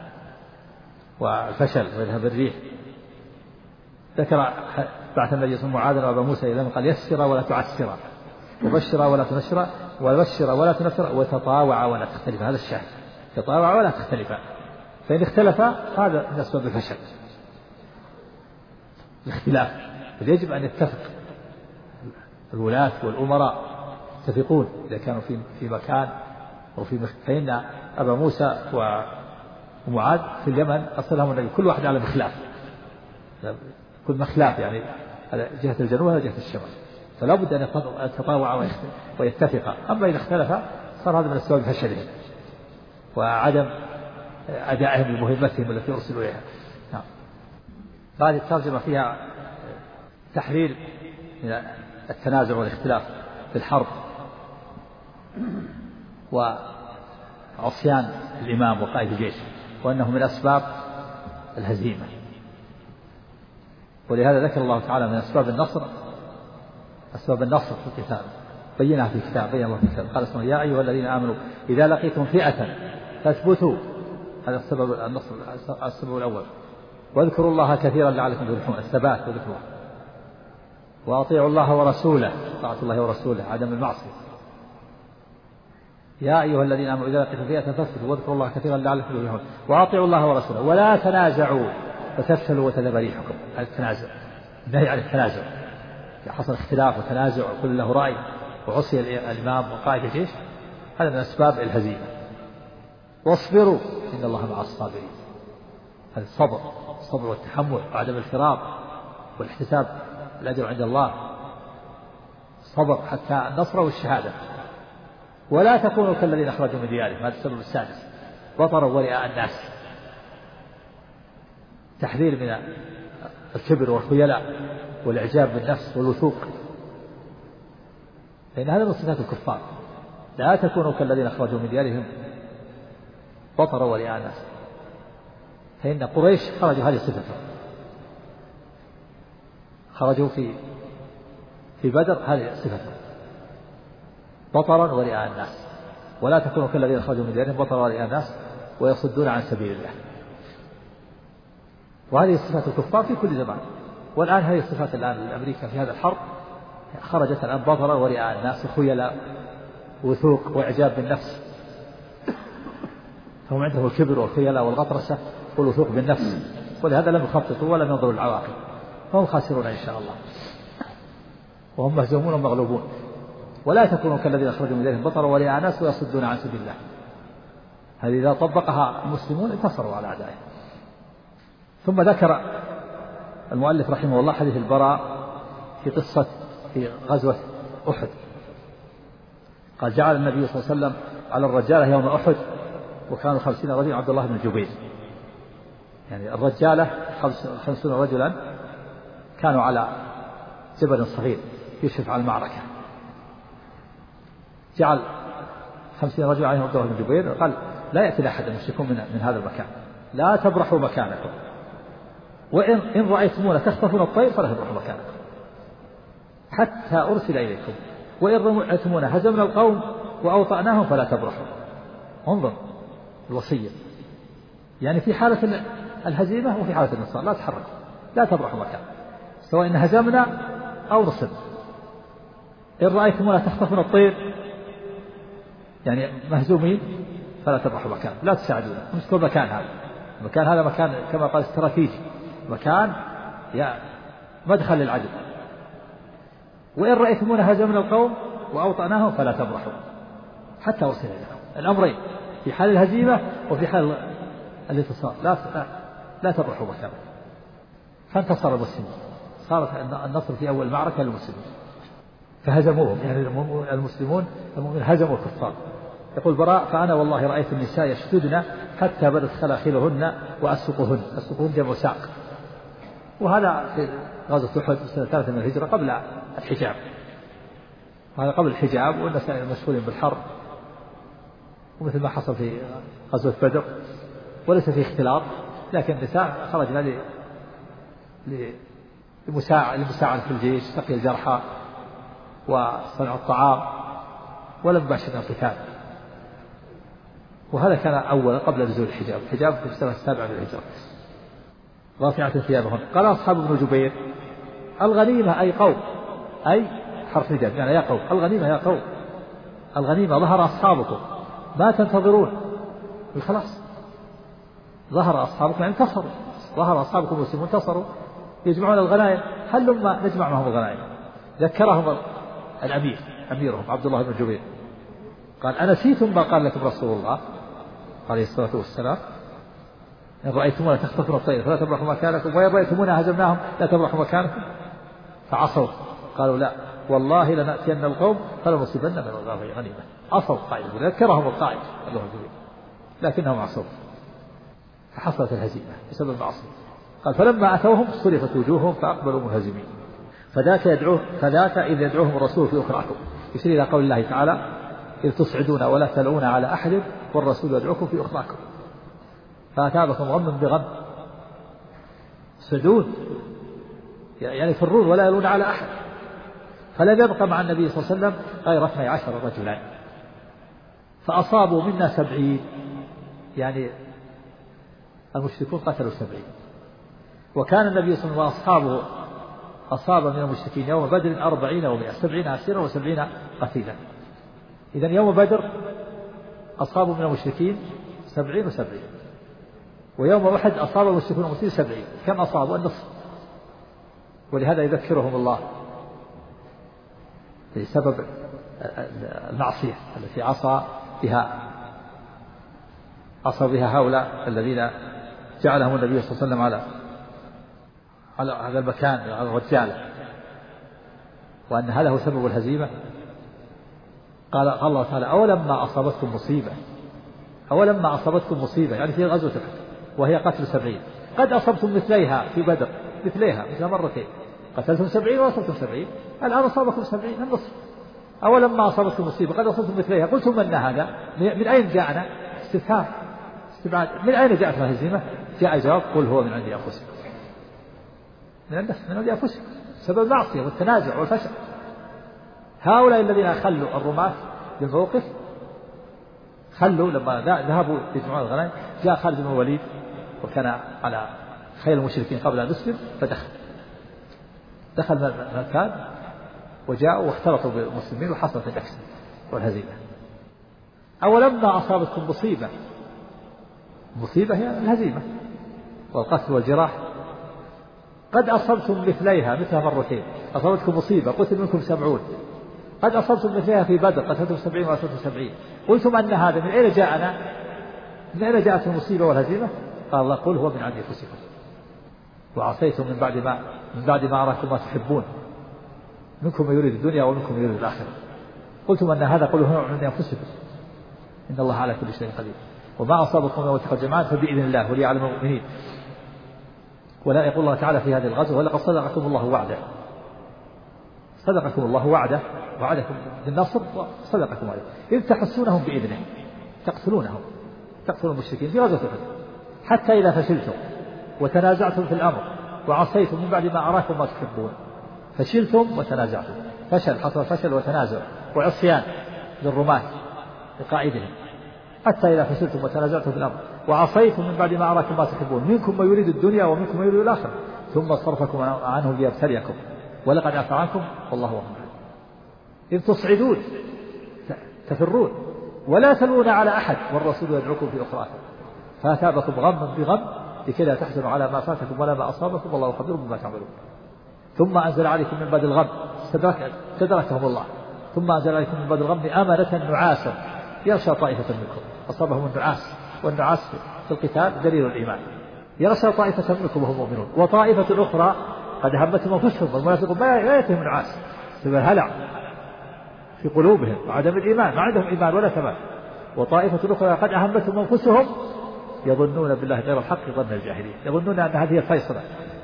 والفشل ويذهب الريح. ذكر بعث النبي صلى الله عليه وسلم معاذ وأبا موسى إلى قال يسر ولا تعسر وبشر ولا تنشر وبشر ولا تنفر وتطاوع ولا تختلف. هذا الشاهد، تطاوع ولا تختلف، فإن اختلف هذا من أسباب الفشل الاختلاف. يجب أن يتفق الولاة والأمراء يتفقون إذا كانوا في مكان أو فإن أبا موسى ومعاذ في اليمن أرسلهم النبي كل واحد على مخلاف، كل مخلاف يعني على جهة الجنوب وعلى جهة الشمال، فلا بد أن يتطاوع ويتفق. أما إذا اختلف صار هذا من أسباب فشلهم وعدم أدائهم لمهمتهم التي أرسلوا إليها. نعم. هذه الترجمة فيها تحرير من التنازع والاختلاف في الحرب وعصيان الإمام وقائد الجيش، وأنه من أسباب الهزيمة. ولهذا ذكر الله تعالى من أسباب النصر، أسباب النصر في القتال بينها في الكتاب، بين الله في الكتاب. قال سبحانه يا أيها الذين آمنوا إذا لقيتم فئة فاثبتوا. هذا السبب النصر، السبب الأول. واذكروا الله كثيرا لعلكم تفلحون، الثبات وذكر الله. وأطيعوا الله ورسوله، طاعة الله ورسوله عدم المعصية. يا أيها الذين آمنوا إذا لقيتم فئة فاثبتوا واذكروا الله كثيرا لعلكم تفلحون وأطيعوا الله ورسوله ولا تنازعوا فتفشلوا وتذهب ريحكم. هذا التنازع، النهي عن التنازع. إذا حصل اختلاف وتنازع وكل له رأي وعصي الإمام وقائد الجيش هذا من أسباب الهزيمة. واصبروا إن الله مع الصابرين. هذا الصبر والتحمل وعدم الفراق والاحتساب الأجر عند الله، الصبر حتى النصر والشهادة. ولا تكونوا كالذين أخرجوا من ديارهم. هذا السبب السادس، بطروا ورئاء الناس، تحذير من الكبر والخيلاء والإعجاب بالنفس والوثوق، لأن هذا من صفات الكفار. لا تكونوا كالذين أخرجوا من ديارهم بطروا ورئاء الناس، فإن قريش خرجوا هذه صفتهم، خرجوا في بدر هذه صفتهم بطرا ورئاء الناس. ولا تكونوا كالذين خرجوا من ديارهم بطرا ورئاء الناس ويصدون عن سبيل الله. وهذه صفات الكفار في كل زمان. والآن هذه الصفات الآن لأمريكا في هذا الحرب خرجت الآن بطرا ورئاء الناس وخيلاء وثوق وإعجاب بالنفس. فهم عندهم الكبر والخيلاء والغطرسة والوثوق بالنفس، ولهذا لم يخططوا ولم ينظروا العواقب، فهم خاسرون إن شاء الله، وهم مهزومون ومغلوبون. ولا تكونوا كالذين أخرجوا من ديارهم بطرا ورئاء الناس ويصدون عن سبيل الله. هذه إذا طبقها المسلمون انتصروا على أعدائهم. ثم ذكر المؤلف رحمه الله حديث البراء في غزوة أحد. قال جعل النبي صلى الله عليه وسلم على الرجالة يوم أحد وكانوا 50 رجلا عبد الله بن الجبير، يعني الرجالة 50 رجلا كانوا على جبل صغير يشرف على المعركة. جعل 50 رجلا عليهم عبد الله بن الجبير، قال لا يأتي أحد المشركون من هذا المكان، لا تبرحوا مكانكم، وإن رأيتمونا تخطفون الطير فلا تبرحوا مكانكم حتى أرسل إليكم، وإن رأيتمونا هزمنا القوم وأوطأناهم فلا تبرحوا. انظر الوصية، يعني في حالة الهزيمة وفي حالة النصر لا تحرك، لا تبرحوا مكانكم سواء إن هزمنا أو نصرنا. إن رأيتمونا تخطفون الطير يعني مهزومين فلا تبرحوا مكان، لا تساعدونا، امسكوا المكان هذا. المكان هذا مكان كما قال استراتيجي، مكان مدخل للعدو. وإن رأيتمونا هزمنا القوم وأوطأناهم فلا تبرحوا حتى أرسل إليكم. الأمرين في حال الهزيمة وفي حال الانتصار لا تبرحوا مكان. فانتصر المسلمون، صارت النصر في أول معركة للمسلمين فهزموهم، يعني المسلمون المؤمنين هزموا الكفار. يقول براء فأنا والله رأيت النساء يشتدن حتى بدت خلاخلهن وأسقهن جمع ساق. وهذا في غزوة أحد سنة 3 من الهجرة قبل الحجاب، هذا قبل الحجاب، والنساء مشغولين بالحرب، ومثل ما حصل في غزوة بدر وليس في اختلاط، لكن النساء خرجنا للمساعدة في الجيش، سقي الجرحى وصنع الطعام، ولم يباشرنا القتال. وهذا كان أولا قبل نزول الحجاب في السنة 7 من الهجرة. رافعة ثيابهن. قال أصحاب ابن جبير الغنيمة أي قوم، أي حرف نداء يعني يا قوم، الغنيمة يا قوم، الغنيمة ظهر أصحابكم ما تنتظرون. خلاص ظهر أصحابكم يعني انتصروا، ظهر أصحابكم المسلمون انتصروا يجمعون الغنائم، هلما نجمع معهم الغنائم. ذكرهم الأمير أميرهم عبد الله بن جبير قال أنسيتم ما قال لكم رسول الله عليه الصلاة والسلام إن رأيتمونا تخطفون الطير فلا تبرحوا مكانكم، وإن رأيتمونا هزمناهم لا تبرحوا مكانكم. فعصوا قالوا لا والله لنأتين القوم فلنصيبن من الغنائم غنيمة. عصوا القائد، ذكرهم القائد الله جبير لكنهم عصوا، فحصلت الهزيمة بسبب المعصية. قال فلما أتوهم صرفت وجوههم فأقبلوا منهزمين. فذاك إذ يدعوهم الرسول في أخراكم، يشير إلى قول الله تعالى إذ تصعدون ولا تلؤون على أحد والرسول يدعوكم في أخراكم فأتابكم غم بغم. صعدون يعني يفرون ولا يلون على أحد، فلم يبق مع النبي صلى الله عليه وسلم غير 12 رجلا، فأصابوا منا 70، يعني المشركون قتلوا 70، وكان النبي صلى الله عليه وسلم وأصحابه أصاب من المشركين يوم بدر 40 و100، 70 أسيرا و70 قتيلا. إذن يوم بدر أصابوا من المشركين 70 و70، ويوم أحد أصاب المشركون المسلمين 70. كم أصابوا؟ النصف. ولهذا يذكرهم الله بسبب المعصية التي عصى بها هؤلاء الذين جعلهم النبي صلى الله عليه وسلم على هذا المكان، على الرجال، وأن هذا هو سبب الهزيمة. قال الله تعالى أولما أصابتكم مصيبة يعني في غزوة أحد وهي قتل 70 قد أصبتم مثليها في بدر، مثل مرتين، قتلتم 70 وأصبتم 70، الآن أصابكم 70 النصف. أولما أصابتكم مصيبة قد أصبتم مثليها قلتم من هذا؟ من أين جاءنا؟ استفهام استبعاد. من أين جاءت الهزيمة؟ جاء جواب قل هو من عند أنفسكم، من عند أنفسكم، سبب المعصية والتنازع والفشل. هؤلاء الذين خلوا الرماة للموقف، خلوا لما ذهبوا يجمعون الغنائم، جاء خالد بن الوليد وكان على خيل المشركين قبل أن يسلم، دخل المكان وجاءوا واختلطوا بالمسلمين وحصلت الأكسة والهزيمة. أولما أصابتكم مصيبة هي الهزيمة والقتل والجراح، قد أصبتم مثلها مرتين، أصابتكم مصيبة قتل منكم 70، قد أصبتم مثلها في بدر قتلتم 70 وأصبتم 70، قلتم أن هذا من أين جاءنا؟ من أين جاءت المصيبة والهزيمة؟ قال الله قل هو من عند أنفسكم وعصيتم من بعد ما أراكم ما تحبون، منكم من يريد الدنيا ومنكم من يريد الآخرة، قلتم أن هذا قل هو من عند أنفسكم إن الله على كل شيء قدير، وما أصابكم يوم التقى الجمعان فبإذن الله وليعلم المؤمنين. ولا يقول الله تعالى في هذه الغزوة ولقد صدقكم الله وعده وعدكم بالنصر وصدقكم وعده إذ تحسونهم بإذنه تقتلون المشركين في غزوة أحد حتى إذا فشلتم وتنازعتم في الأمر وعصيتم من بعد ما أراكم ما تحبون. فشلتم وتنازعتم، حصل فشل وتنازع وعصيان للرماة لقائدهم. حتى إذا فشلتم وتنازعتم في الأمر وعصيتم من بعد ما أراكم ما تحبون، منكم من يريد الدنيا ومنكم من يريد الآخرة ثم صرفكم عنهم ليبتليكم ولقد عفا عنكم والله غفور. إذ تصعدون تفرون ولا تلوون على أحد والرسول يدعوكم في أخراكم فأثابكم غما بغم لكي لا تحزنوا على ما فاتكم ولا ما أصابكم والله خبير بما تعملون. ثم أنزل عليكم من بعد الغم، استدركهم الله، ثم أنزل عليكم من بعد الغم أمنة نعاسا يغشى طائفة منكم. أصابهم النعاس، والنعاس في القتال دليل الإيمان. يغشى طائفة منكم وهم مؤمنون وطائفة أخرى قد همتهم أنفسهم والمنافقون ما يأتيهم النعاس بسبب الهلع في قلوبهم وعدم الإيمان، ما عندهم إيمان ولا ثبات. وطائفة أخرى قد أهمتهم أنفسهم يظنون بالله غير الحق ظن الجاهلية، يظنون أن هذه الفيصلة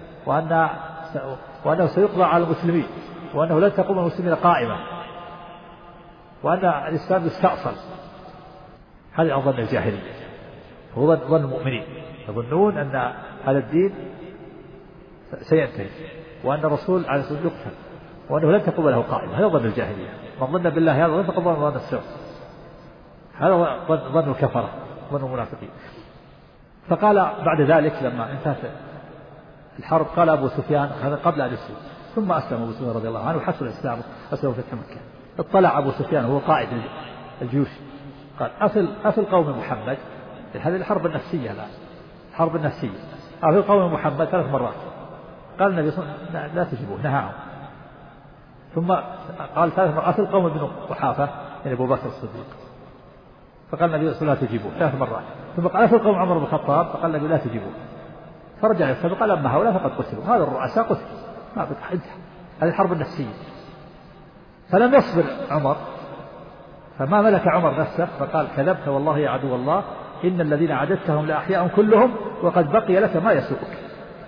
وأنه سيقضى على المسلمين وأنه لن تقوم المسلمين قائمة وأن الإسلام يستأصل. هذا ظن الجاهلية، هو ظن المؤمنين، يظنون أن هذا الدين سينتهي وأن الرسول عليه الصلاة والسلام يقتل وأنه لن تقوم له قائمة. هذا ظن الجاهلية. من ظن بالله هذا لن تقوم ظن السوء، هذا ظن الكفرة ظن المنافقين. فقال بعد ذلك لما انتهت الحرب قال أبو سفيان هذا قبل أن يسلم، ثم أسلم أبو سفيان رضي الله عنه وحصل الإسلام، أسلم فتح مكة. اطلع أبو سفيان وهو قائد الجيوش قال أفل قوم محمد. هذه الحرب النفسية الآن، الحرب النفسية. أفل قوم محمد 3 مرات. قال النبي صلى الله عليه وسلم لا تجيبوه، نهاهم. ثم قال 3 مرات أفل قوم بن قحافة يعني أبو بكر الصديق. فقال النبي صلى الله عليه وسلم لا تجيبوه 3 مرات. ثم قال أفل قوم عمر بن الخطاب. فقال النبي لا تجيبوه. فرجع يسأل قال أما هؤلاء فقد قتلوا، هذا الرؤساء قتلوا ما انتهى. هذه الحرب النفسية. فلم يصبر عمر، فما ملك عمر نفسه فقال كذبت والله يا عدو الله إن الذين عددتهم لأحياء كلهم وقد بقي لك ما يسوءك.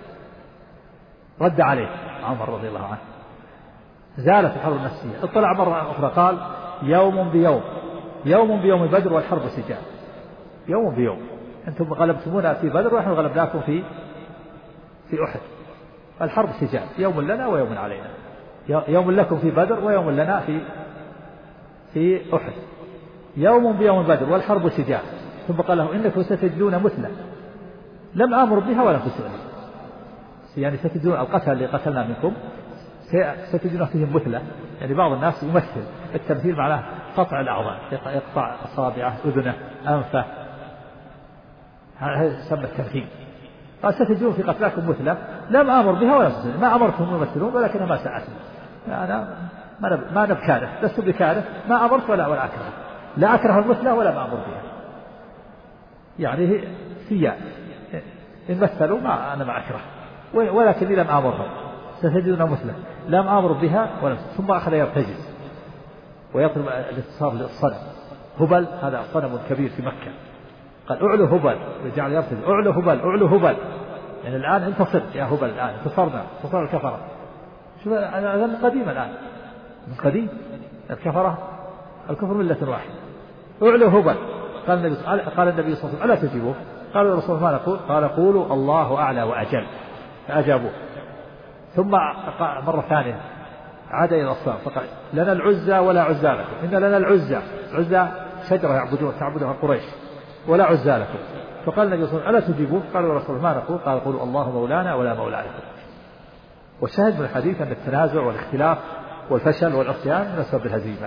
رد عليه عمر رضي الله عنه. زالت الحرب النفسية. اطلع مرة أخرى قال يوم بيوم، يوم بيوم بدر والحرب سجال. يوم بيوم، أنتم غلبتمونا في بدر ونحن غلبناكم في أحد. الحرب سجال، يوم لنا ويوم علينا، يوم لكم في بدر ويوم لنا في أحد. يوم بيوم بدر والحرب سجال. ثم قال له إنكم ستجدون مثله لم آمر بها ولا تسألون، يعني ستجدون القتل اللي قتلنا منكم ستجدون فيهم مثله. يعني بعض الناس يمثل، التمثيل معناه قطع الأعضاء، يقطع أصابعه أذنه أنفه، هذا يسمى التمثيل. قال ستجدون في قتلاكم مثله لم آمر بها ولا تسألون، ما أمرتم يمثلون ولكن ما سألتم. أنا ما نبكاره، لست بكاره، ما أمرت ولا أكره، لا أكره المثلة ولا ما أمر بها. يعني سيان إن مثلوا ما أنا ما أكره ولكني لم آمرهم. ستجدون مثله لم آمر بها ولا. ثم أخذ يرتجز ويطلب الاتصال للصنم. هبل هذا صنم كبير في مكة. قال أعلو هبل، وجعل يرتجز أعلو هبل أعلو هبل، يعني الآن انتصر يا هبل، الآن انتصرنا، انتصر الكفرة. شوف هذا من قديم، الآن من قديم الكفرة، الكفر ملة واحدة. أعلو هبل. قال النبي صلى الله عليه وسلم ألا تجيبوه؟ قال يا رسول الله ما نقول؟ قال قولوا الله أعلى وأجل. فأجابوه. ثم مرة ثانية عاد إلى الأصنام فقال لنا العزى ولا عزى لكم، إن لنا العزى، عزى شجرة تعبدها قريش، ولا عزى لكم. فقال النبي صلى الله عليه وسلم ألا تجيبوه؟ قال يا رسول الله ما نقول؟ قال قولوا الله مولانا ولا مولى لكم. والشاهد من الحديث أن التنازع والاختلاف والفشل والعصيان من أسباب الهزيمة.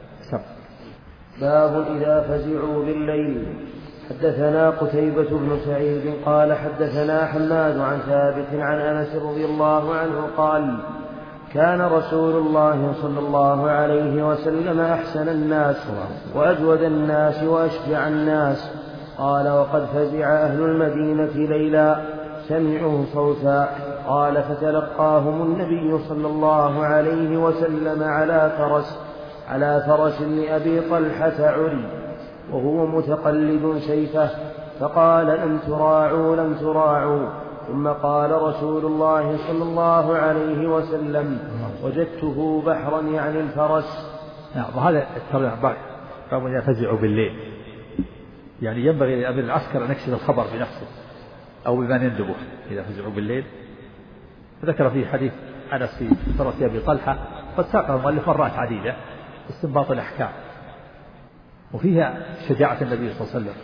باب إذا فزعوا بالليل. حدثنا قتيبة بن سعيد قال حدثنا حماد عن ثابت عن أنس رضي الله عنه قال كان رسول الله صلى الله عليه وسلم أحسن الناس وأجود الناس وأشجع الناس. قال وقد فزع أهل المدينة ليلا سمعوا صوتا. قال فتلقاهم النبي صلى الله عليه وسلم على فرس لأبي طلحة عري وهو متقلد سيفه، فقال لم تراعوا. ثم قال رسول الله صلى الله عليه وسلم وجدته بحرا يعني الفرس. نعم. وهذا الترجمة باب إذا فزعوا بالليل، يعني ينبغي لأمير العسكر أن يكشف الخبر بنفسه أو بمن يندبه إذا فزعوا بالليل. ذكر فيه حديث أنس في سورة أبي طلحة قد ساقه المؤلف مرات عديدة استنباط الأحكام، وفيها شجاعة النبي صلى الله عليه وسلم.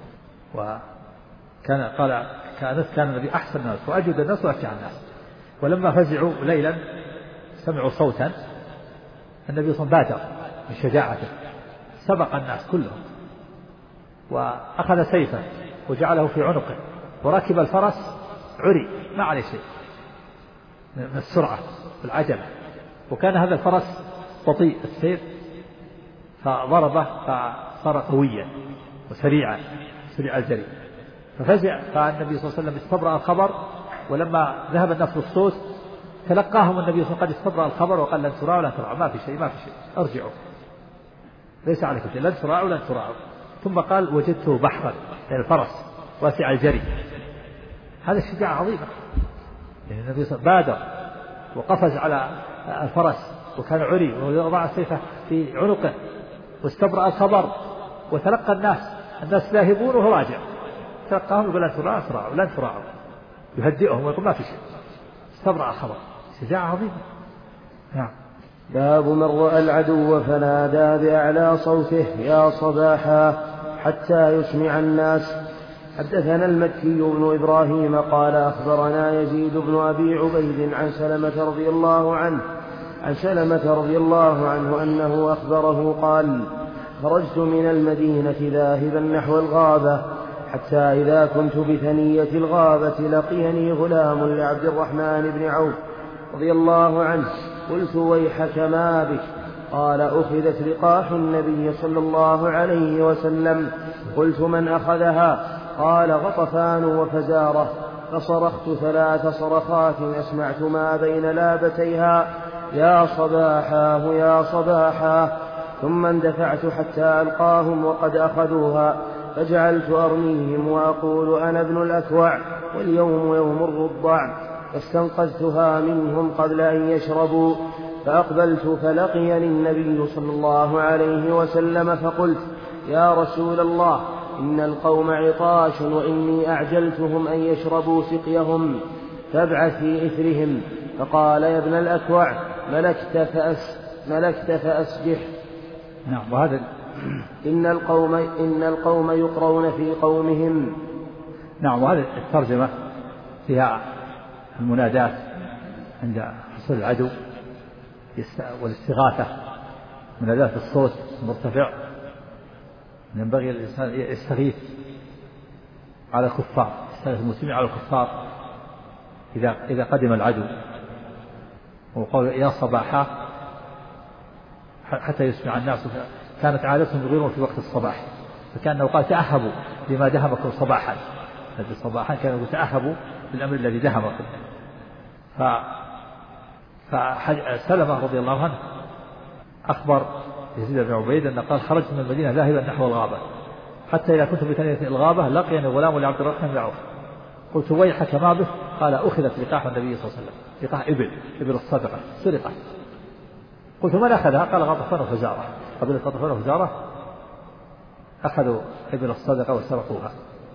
وكان قال كان النبي أحسن الناس وأجود الناس وأشجع الناس، ولما فزعوا ليلا سمعوا صوتا النبي صلى الله عليه وسلم بادر من شجاعته، سبق الناس كلهم وأخذ سيفا وجعله في عنقه وركب الفرس عري ما عليه شيء من السرعة والعجلة، وكان هذا الفرس بطيء السير فضربه فصار قويا وسريعا سريع الجري، ففزع. فالنبي صلى الله عليه وسلم استبرأ الخبر، ولما ذهب الناس الصوت تلقاهم النبي صلى الله عليه وسلم قد استبرأ الخبر وقال لن تراعوا لن تراعوا، ما في شيء ارجعوا ليس عليكم شيء، لن تراعوا لن تراعوا. ثم قال وجدته بحرا يعني الفرس واسع الجري. هذا الشجاعة عظيمة، يعني النبي صلى الله عليه وسلم بادر وقفز على الفرس وكان عري ووضع سيفه في عنقه واستبرأ الخبر وتلقى الناس لاهبون وهو راجع، تلقاهم يقول لن تراعوا لن تراعوا، يهدئهم ويقول ما في شيء، استبرأ الخبر. شجاعة عظيمة. نعم. باب من رأى العدو فنادى بأعلى صوته يا صباحا حتى يسمع الناس. حدثنا المكي بن إبراهيم قال أخبرنا يزيد بن أبي عبيد عن سلمة رضي الله عنه أنه أخبره قال خرجت من المدينة ذاهبا نحو الغابة حتى إذا كنت بثنية الغابة لقيني غلام لعبد الرحمن بن عوف رضي الله عنه، قلت ويحك ما بك؟ قال أخذت لقاح النبي صلى الله عليه وسلم. قلت من أخذها؟ قال غطفان وفزارة. فصرخت 3 صرخات أسمعت ما بين لابتيها يا صباحاه يا صباحاه، ثم اندفعت حتى ألقاهم وقد أخذوها، فجعلت أرميهم وأقول أنا ابن الأكوع واليوم يوم الرضع، فاستنقذتها منهم قبل أن يشربوا، فأقبلت فلقيني النبي صلى الله عليه وسلم فقلت يا رسول الله إن القوم عطاش وإني أعجلتهم أن يشربوا سقيهم فابعث في إثرهم. فقال يا ابن الأكوع ملكت فأسجح. نعم. وهذا إن القوم يقرون في قومهم. نعم. وهذه الترجمة فيها المنادات عند حصول العدو والاستغاثة، منادات الصوت المرتفع. ينبغي الإنسان يستغيث على الكفار، يستغيث المسلمين على الكفار إذا قدم العدو، وقال يا صباحا حتى يسمع الناس. كانت عادتهم يغيرون في وقت الصباح، فكأنه قال تأهبوا لما دهمكم صباحا. هذه صباحا كانوا يتأهبوا بالأمر الذي دهمكم. فسلمة رضي الله عنه أخبر يزيد بن عبيد أن قال خرجت من المدينة ذاهبا نحو الغابة حتى إذا كنت بثنية الغابة لقيني غلام لعبد الرحمن بن عوف، قلت ويحك ما به؟ قال أخذت لقاح النبي صلى الله عليه وسلم، لقاح إبل الصدقة سرقة. قلت من أخذها؟ قال غطفان وفزارة. قبل غطفان وفزارة أخذوا إبل الصدقة وسرقوها.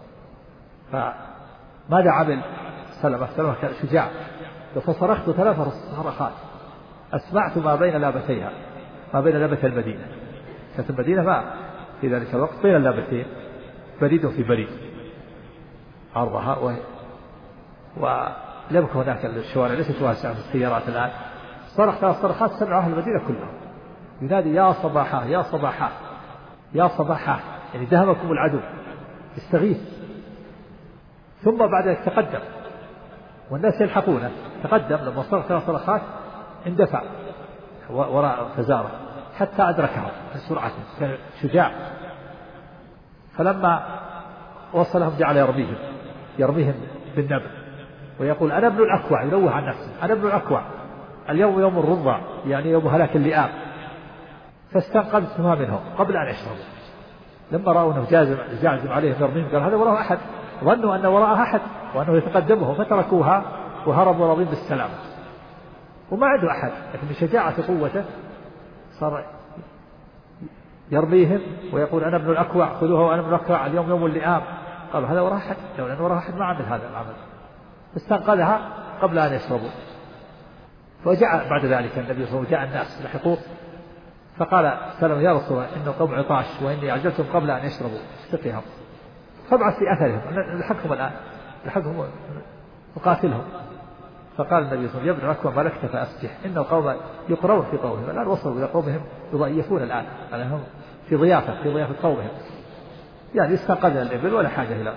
فماذا عمل سلمة كان شجاع، فصرخت 3 صرخات أسمعت ما بين لابتيها، ما بين لابتي المدينة. كانت المدينة ما في ذلك الوقت بين اللابتين بريد في بريد عرضها، ولم يكن هناك الشوارع ليست واسعة في السيارات الآن. صرخ 3 صرخات سمعوا أهل المدينة كلهم ينادي يا صباحا يا صباحا يا صباحا، يعني دهمكم العدو، استغيث. ثم بعد ذلك تقدم والناس يلحقونه، تقدم لما صرخ 3 صرخات اندفع وراء فزارة حتى أدركهم بسرعة، كان شجاع. فلما وصلهم جعل يرميهم بالنبل ويقول أنا ابن الأكوع، ينوه عن نفسه أنا ابن الأكوع اليوم يوم الرضع، يعني يوم هلاك اللئام، فاستنقذتها منهم قبل أن يشربوا. لما رأوا أنه جازم عليهم يرميهم قال هذا وراءه أحد، ظنوا أن وراءه أحد وأنه يتقدمه فتركوها وهربوا راضين بالسلام، وما عنده أحد، لكن بشجاعة قوته صار يرميهم ويقول أنا ابن الأكوع خذوها وأنا ابن الأكوع اليوم يوم اللئام، قالوا هذا وراء حد، لو أن وراء حد ما عمل هذا العمل، فاستنقذها قبل أن يشربوا. فجاء بعد ذلك النبي صلى الله عليه وسلم، جاء الناس لحقوق، فقال سلم يا رسول الله إنه قوم عطاش وإني عجلتهم قبل أن يشربوا استقيهم، فابعث في أثرهم نلحقهم الآن، نلحقهم وقاتلهم. فقال النبي صلى الله عليه وسلم يا ابن عكوى ملكت فأسجح، إنه قوم يقرون في قومهم، الآن وصلوا إلى قومهم يضيفون الآن، هم في ضيافة قومهم، يعني استنقذ الإبل ولا حاجة إلى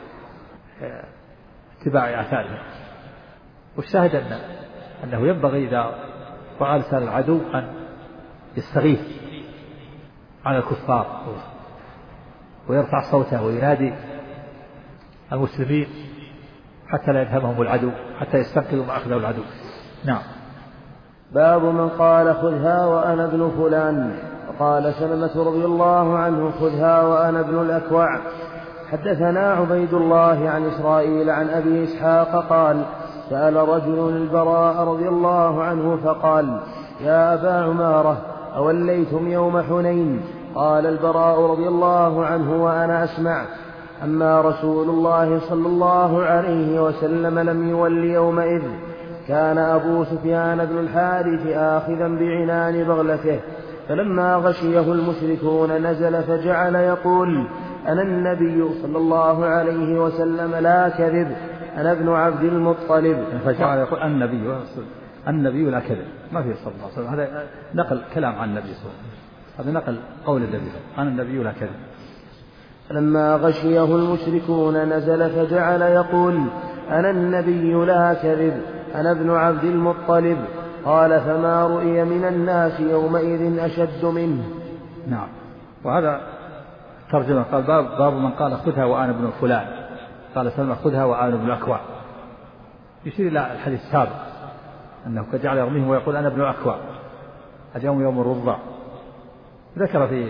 اتباع آثارهم. والشاهد أنه ينبغي إذا رأى لسان العدو أن يستغيث على الكفار ويرفع صوته وينادي المسلمين حتى لا يفهمهم العدو، حتى يستنقذوا ما أخذه العدو. نعم. باب من قال خذها وأنا ابن فلان. وقال سلمة رضي الله عنه خذها وأنا ابن الأكوع. حدثنا عبيد الله عن إسرائيل عن أبي إسحاق قال سأل رجل البراء رضي الله عنه فقال يا أبا عمارة أوليتم يوم حنين؟ قال البراء رضي الله عنه وأنا أسمع أما رسول الله صلى الله عليه وسلم لم يول يومئذ، كان أبو سفيان بن الحارث آخذا بعنان بغلته، فلما غشيه المشركون نزل فجعل يقول أنا النبي صلى الله عليه وسلم لا كذب، أنا ابن عبد المطلب. فجعل يقول النبي لا كذب، ما فيه صلى الله عليه وسلم، هذا نقل كلام عن النبي صلى الله عليه وسلم، هذا نقل قول النبي أنا النبي لا كذب. لما غشيه المشركون نزل فجعل يقول أنا النبي لا كذب، أنا ابن عبد المطلب. قال فما رؤي من الناس يومئذ أشد منه. نعم. وهذا ترجمة قال باب من قال خذها وأنا ابن فلان، قال سلمة خذها وأنا ابن الأكوع، يشير إلى الحديث السابق أنه قد جعل يرميه ويقول أنا ابن الأكوع، اليوم يوم الرضع. ذكر في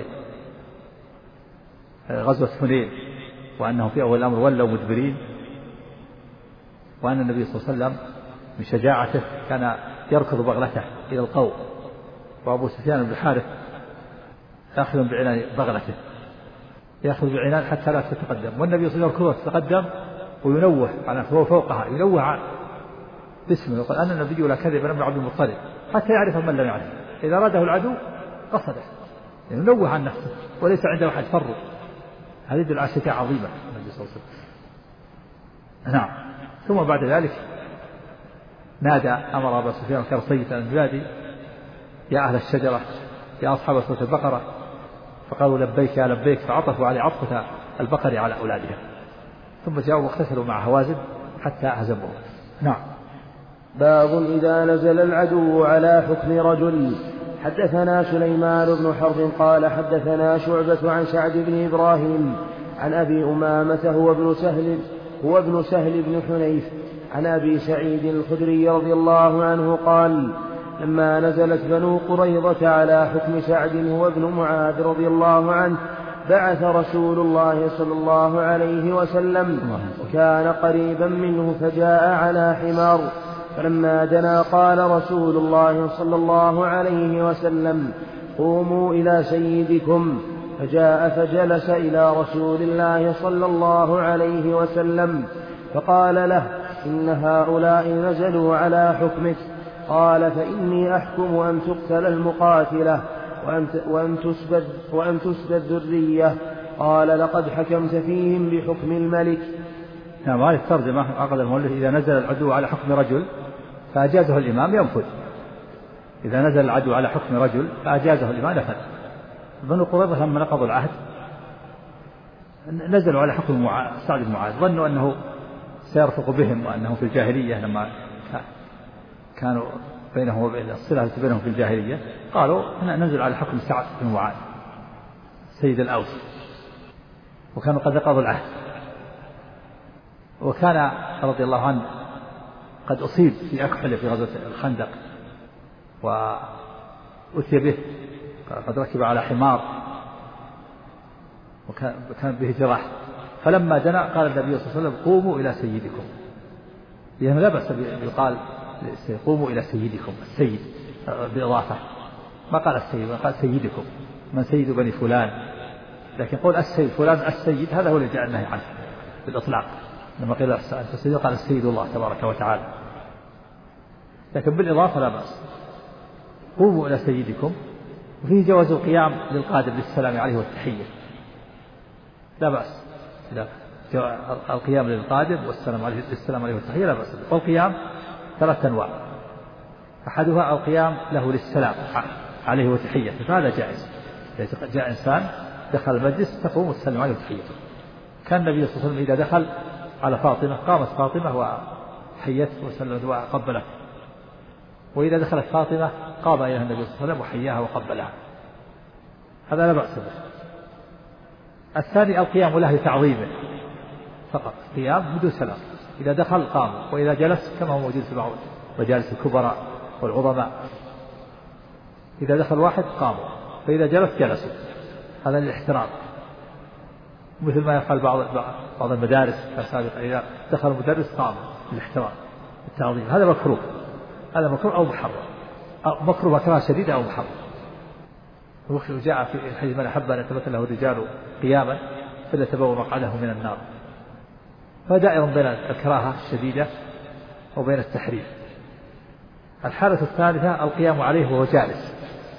غزوة حنين وأنه في أول الأمر ولوا مدبرين، وأن النبي صلى الله عليه وسلم من شجاعته كان يركض بغلته إلى القوم، وأبو سفيان بن الحارث يأخذ بعنان بغلته، يأخذ بعنان حتى لا تتقدم، والنبي صلى الله عليه وسلم يركض تتقدم وينوه على فوقها، ينوه باسمه يقول أنا النبي لا كذب، أنا ابن عبد المطلب، حتى يعرف من لم يعرف، إذا أراده العدو قصده، ينوه عن نفسه وليس عنده أحد فر. هذه يدل على شجاعة عظيمة النبي صلى الله عليه وسلم. نعم. ثم بعد ذلك نادى، أمر أبا سفيان كان سيدا ينادي يا أهل الشجرة يا أصحاب سورة البقرة، فقالوا لبيك يا لبيك، فعطفوا عليه عطفة البقر على أولادها، ثم جاءوا واقتتلوا مع هوازن حتى هزموه. نعم. باب إذا نزل العدو على حكم رجل. حدثنا سليمان بن حرب قال حدثنا شعبة عن سعد بن إبراهيم عن أبي أمامة هو ابن سهل بن حنيف عن أبي سعيد الخدري رضي الله عنه قال لما نزلت بنو قريظة على حكم سعد هو ابن معاذ رضي الله عنه بعث رسول الله صلى الله عليه وسلم وكان قريبا منه فجاء على حمار، فلما دنا قال رسول الله صلى الله عليه وسلم قوموا إلى سيدكم، فجاء فجلس إلى رسول الله صلى الله عليه وسلم فقال له إن هؤلاء نزلوا على حكمك، قال فإني أحكم أن تقتل المقاتلة وأن تسبى الذرية. قال لقد حكمت فيهم بحكم الملك. نعم. هذه الترجمة عقد المؤلف إذا نزل العدو على حكم رجل فأجازه الإمام ينفذ، إذا نزل العدو على حكم رجل فأجازه الإمام نفذ. بنو قريظة لما نقضوا العهد نزلوا على حكم سعد بن معاذ، ظنوا أنه سيرفق بهم وأنهم في الجاهلية، لما كانوا بينهم وبين الصلة بينهم في الجاهلية قالوا ننزل على حكم سعد بن معاذ سيد الأوس، وكانوا قد نقضوا العهد. وكان رضي الله عنه قد أصيب في أكحل في غزوة الخندق وأتي به، قد ركب على حمار وكان به جراح، فلما دنا قال النبي صلى الله عليه وسلم قوموا إلى سيدكم، لأنه لا بأس يقال قوموا إلى سيدكم، السيد بإضافة، ما قال السيد، قال سيدكم، من سيد بني فلان، لكن قول السيد فلان السيد هذا هو اللي جاء النهي عنه، بالإطلاق، لما قيل أنت السيد قال السيد الله تبارك وتعالى، لكن بالإضافة لا بأس. قوموا إلى سيدكم، وفيه جواز القيام للقادم للسلام عليه والتحية، لا بأس. القيام للقادم للسلام عليه والتحية لا بأس. والقيام 3 أنواع، أحدها القيام له للسلام عليه وتحيته، فهذا جائز. إذا جاء إنسان دخل المجلس تقوم وتسلم عليه وتحيته. كان النبي صلى الله عليه وسلم إذا دخل على فاطمة قامت فاطمة وحيته وسلمت وقبلت، وإذا دخلت فاطمة قام إليها النبي صلى الله عليه وسلم وحياها وقبلها، هذا لا بأس به. الثاني القيام له لتعظيمه فقط، قيام بدون سلام، إذا دخل قاموا، وإذا جلس كما هو موجود في بعض مجالس الكبراء والعظماء، إذا دخل واحد قاموا، فإذا جلس جلسوا، هذا للاحترام، مثل ما يفعل بعض المدارس السابقة، إذا دخل المدرس قاموا للاحترام التعظيم، هذا مكروه، هذا مكروه أو محرم، أو مكروه مكروه شديد أو محرم. وجاء في الحديث من أحب أن يتمثل له الرجال قياما فليتبوأ مقعده من النار، فدائر بين الكراهة الشديدة وبين التحريم. الحالة الثالثة القيام عليه وهو جالس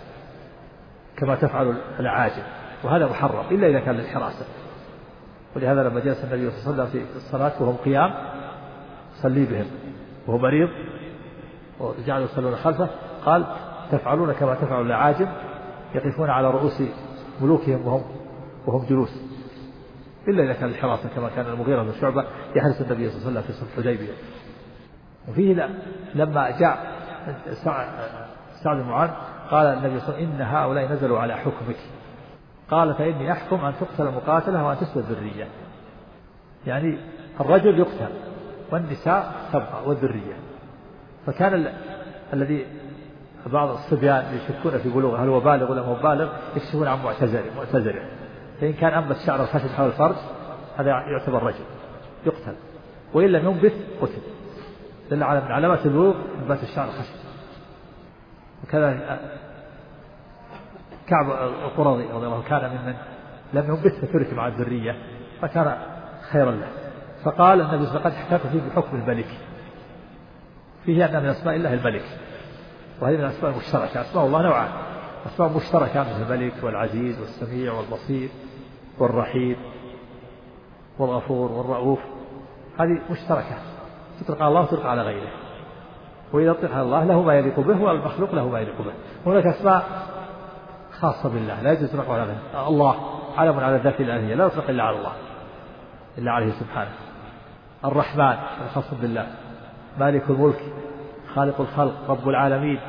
كما تفعل الأعاجم، وهذا محرم إلا إذا كان للحراسة. ولهذا لما جلس النبي صلى الله عليه وسلم في الصلاة وهم قيام صلي بهم وهو مريض وجعلوا يصلون خلفه، قال تفعلون كما تفعل الأعاجم يقفون على رؤوس ملوكهم وهم جلوس، إلا إذا كان الحراسة كما كان المغيرة بن شعبة يحرس النبي صلى الله عليه وسلم في صلح الحديبية. وفيه لما جاء سعد بن معاذ قال النبي صلى الله عليه وسلم إن هؤلاء نزلوا على حكمك، قال فإني أحكم أن تقتل المقاتلة وأن تسبى الذرية، يعني الرجل يقتل والنساء تبقى والذرية. فكان الذي بعض الصبيان يشكون في بلوغه هل هو بالغ ولا هو بالغ يكشفون عن معتذره، فإن كان أنبت شعر الخشب حول الفرج هذا يعتبر رجل يقتل، وإن لم ينبت قتل، دل على من علامات البلوغ انبات الشعر الخشب. وكذا كعب القرظي رضي الله كان ممن لم ينبت فترك مع الذرية فكان خيرا له، فقال النبي صلى الله عليه وسلم قد حكمت فيه بحكم الملك، فيه أن من أسماء الله الملك، وهذه من الأسماء المشتركة. أسماء الله نوعان، أسماء مشتركة مثل الملك والعزيز والسميع والبصير والرحيم والغفور والرؤوف، هذه مشتركة تطلق على الله وتطلق على غيره، وإذا طلق على الله له ما يليق به والمخلوق له ما يليق به. هناك أسماء خاصة بالله لا يجوز تطلق على غيره، الله علم على الذات الإلهية لا يطلق إلا على الله إلا عليه سبحانه. الرحمن خاص بالله، مالك الملك خالق الخلق رب العالمين.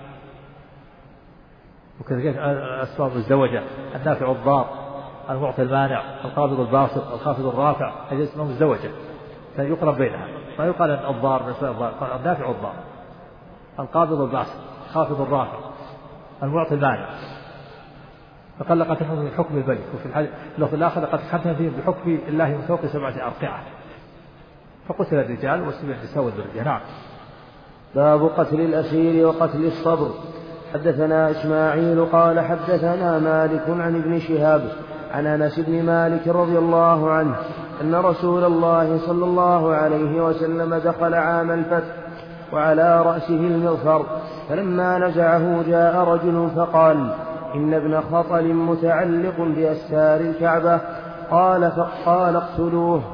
وكذلك أسماء مزدوجة، النافع الضار المعطي المانع القابض الباسط الخافض الرافع، هذه أسماء مزدوجة يقرب بينها، ما يقال أن الضار من أسماء الضار، النافع الضار القابض الباسط الخافض الرافع المعطي المانع. فقال لقد تحكم بحكم الملك، وفي اللفظ الآخر لقد حكم فيهم بحكم الله من فوق 7 أرقعة، فقتل الرجال وسبي النساء والذرية. نعم. باب قتل الأسير وقتل الصبر. حدثنا إسماعيل قال حدثنا مالك عن ابن شهاب عن أنس بن مالك رضي الله عنه أن رسول الله صلى الله عليه وسلم دخل عام الفتح وعلى رأسه المغفر، فلما نزعه جاء رجل فقال إن ابن خطل متعلق بأستار الكعبة، قال اقتلوه.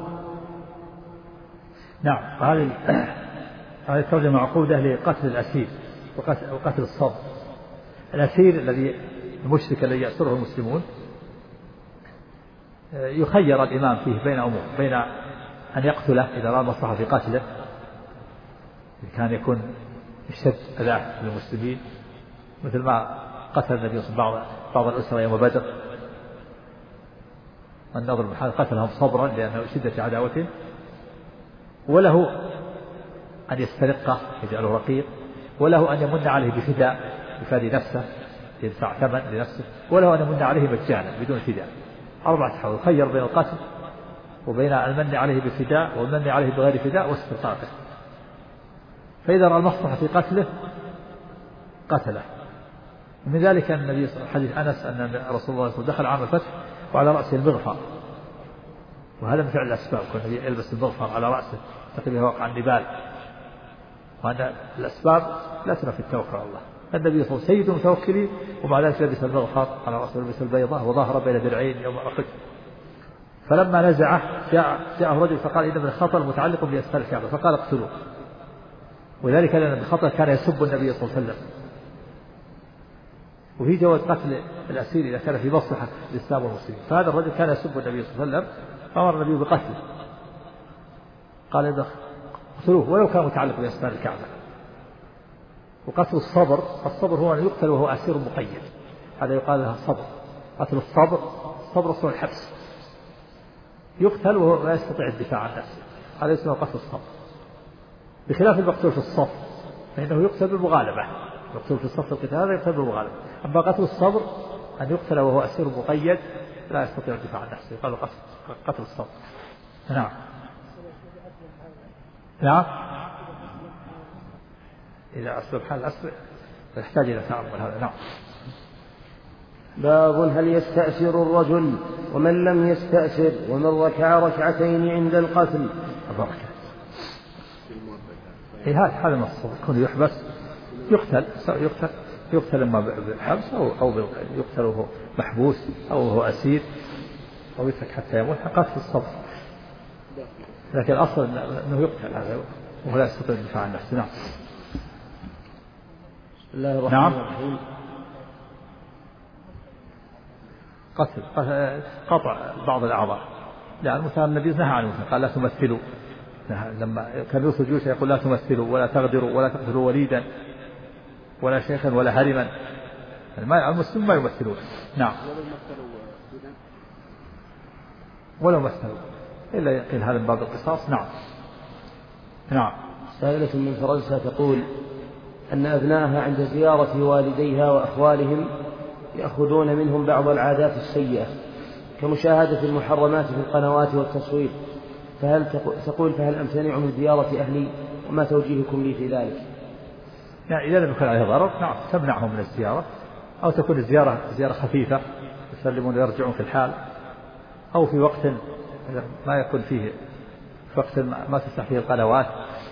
نعم. هذه الترجمة معقودة لقتل الأسير وقتل الصبر. الأسير الذي المشرك الذي يأسره المسلمون يخير الإمام فيه بين أمور، بين أن يقتله إذا رأى مصلحة في قتله إذا كان يكون يشد أذاه للمسلمين، مثل ما قتل النبي صلى الله عليه وسلم بعض الأسرى يوم بدر، النضر بن حارث قتلهم صبرا لأنه شدة عداوته، وله أن يسترقه يجعله رقيق، وله أن يمن عليه بفداء يفادي نفسه يدفع ثمن لنفسه، وله أن يمن عليه مجانا بدون فداء. 4 حول، خير بين القتل وبين المن عليه بفداء والمن عليه بغير فداء واسترقاقه. فإذا رأى المصلحة في قتله قتله. من ذلك أن النبي صلى الله عليه وسلم حديث أنس أن رسول الله صلى الله عليه وسلم دخل عام الفتح وعلى رأسه المغفر، وهذا من فعل الأسباب، كون يلبس المغفر على رأسه تقريبا وقع النبال، وأن الأسباب لا تنافي التوكل على الله. النبي صلى الله عليه وسلم سيد المتوكلين، ومع ذلك لبس المغفر على رأسه، لبس البيضاء وظهر بين درعين يوم أحد. فلما نزعه جاءه رجل فقال إن من الخطر متعلق بأسفل الكعبة، فقال اقتلوه. وذلك لأن الخطر كان يسب النبي صلى الله عليه وسلم، وفي جواز قتل الأسير إذا كان في مصلحة الإسلام والمسلمين. فهذا الرجل كان يسب النبي صلى الله عليه وسلم، فأمر النبي بقتله، قال اقتلوه ولو كان متعلق بأسفل الكعبة. وقتل الصبر هو أن يقتل وهو أسير مقيد، هذا يقال لها الصبر. قتل الصبر هو الحبس، يقتل وهو لا يستطيع الدفاع عن نفسه، هذا يسمى قتل الصبر. بخلاف المقتول في الصف فإنه يقتل بالمغالبة، المقتول في الصف القتال هذا يقتل بالمغالبة. أما قتل الصبر أن يقتل وهو أسير مقيد لا يستطيع الدفاع عن نفسه، يقال قتل الصبر. نعم إذا أسلب حال الأسر يحتاج إلى تأمل هذا. نعم. باب هل يستأسر الرجل ومن لم يستأسر ومن ركع ركعتين عند القتل. هذا نص، يكون يحبس يقتل إما بالحبس أو يقتل وهو محبوس أو وهو أسير أو يترك حتى يموت، قتل الصبر. لكن الأصل أنه يقتل هذا وهو لا يستطيع الدفاع عن نفسه. نعم. بسم الله الرحمن الرحيم. قطع بعض الأعضاء، يعني مثلا النبي نهى عنه، قال لا تمثلوا، لما كان يوصل جيوش يقول لا تمثلوا ولا تغدروا ولا تقتلوا وليدا ولا شيخا ولا هرما، المسلم ما يمثلون. نعم. ولو مثلوا إلا يقين هذا من باب القصاص. نعم. سائلة من فرنسا تقول أن أبنائها عند زيارة والديها وأخوالهم يأخذون منهم بعض العادات السيئة كمشاهدة المحرمات في القنوات والتصوير، فهل أمتنع من زيارة أهلي، وما توجيهكم لي في ذلك؟ يعني إذا لم يكن عليه ضرر نعم تمنعهم من الزيارة، أو تكون الزيارة خفيفة يسلمون ويرجعون في الحال، أو في وقت ما يكون فيه، في وقت ما تفتح فيه القنوات،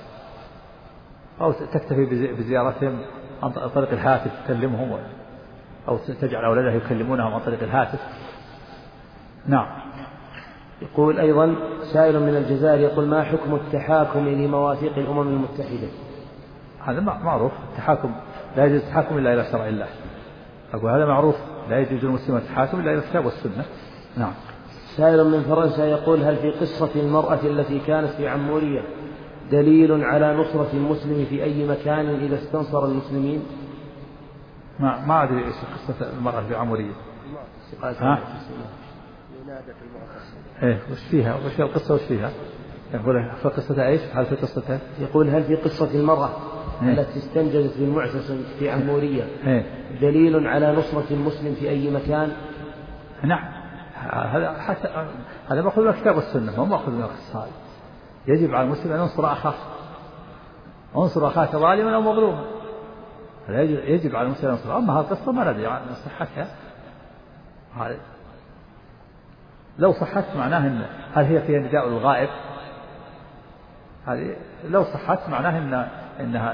أو تكتفي بزيارتهم عن طريق الهاتف تكلمهم، أو تجعل أولادها يكلمونهم عن طريق الهاتف. نعم. يقول أيضا سائل من الجزائر يقول ما حكم التحاكم لمواثيق الأمم المتحدة؟ هذا معروف، التحاكم لا يجوز التحاكم إلا إلى شرع الله، أقول هذا معروف، لا يجوز المسلم التحاكم إلا إلى الكتاب والسنة. نعم. سائل من فرنسا يقول هل في قصة المرأة التي كانت في عمورية دليل على نصرة المسلم في أي مكان إذا استنصر المسلمين؟ ما أدري إيش قصة المرأة في عمورية. وش فيها؟ وش القصة؟ وش فيها؟ يقول في قصة إيش؟ هل في قصة؟ يقول هل في قصة المرأة التي استنجدت بالمعتصم في عمورية دليل على نصرة المسلم في أي مكان؟ نعم. هذا مأخذ من الكتاب والسنة، ما مأخذ من القصة. يجب على المسلم أن ينصر أخاه، انصر أخاك ظالما أو مظلوما، يجب على المسلم أن ينصر. أما هذه القصة ما ندري عن صحتها، لو صحت معناه هل هي فيها نداء الغائب؟ هذه لو صحت معناه إنها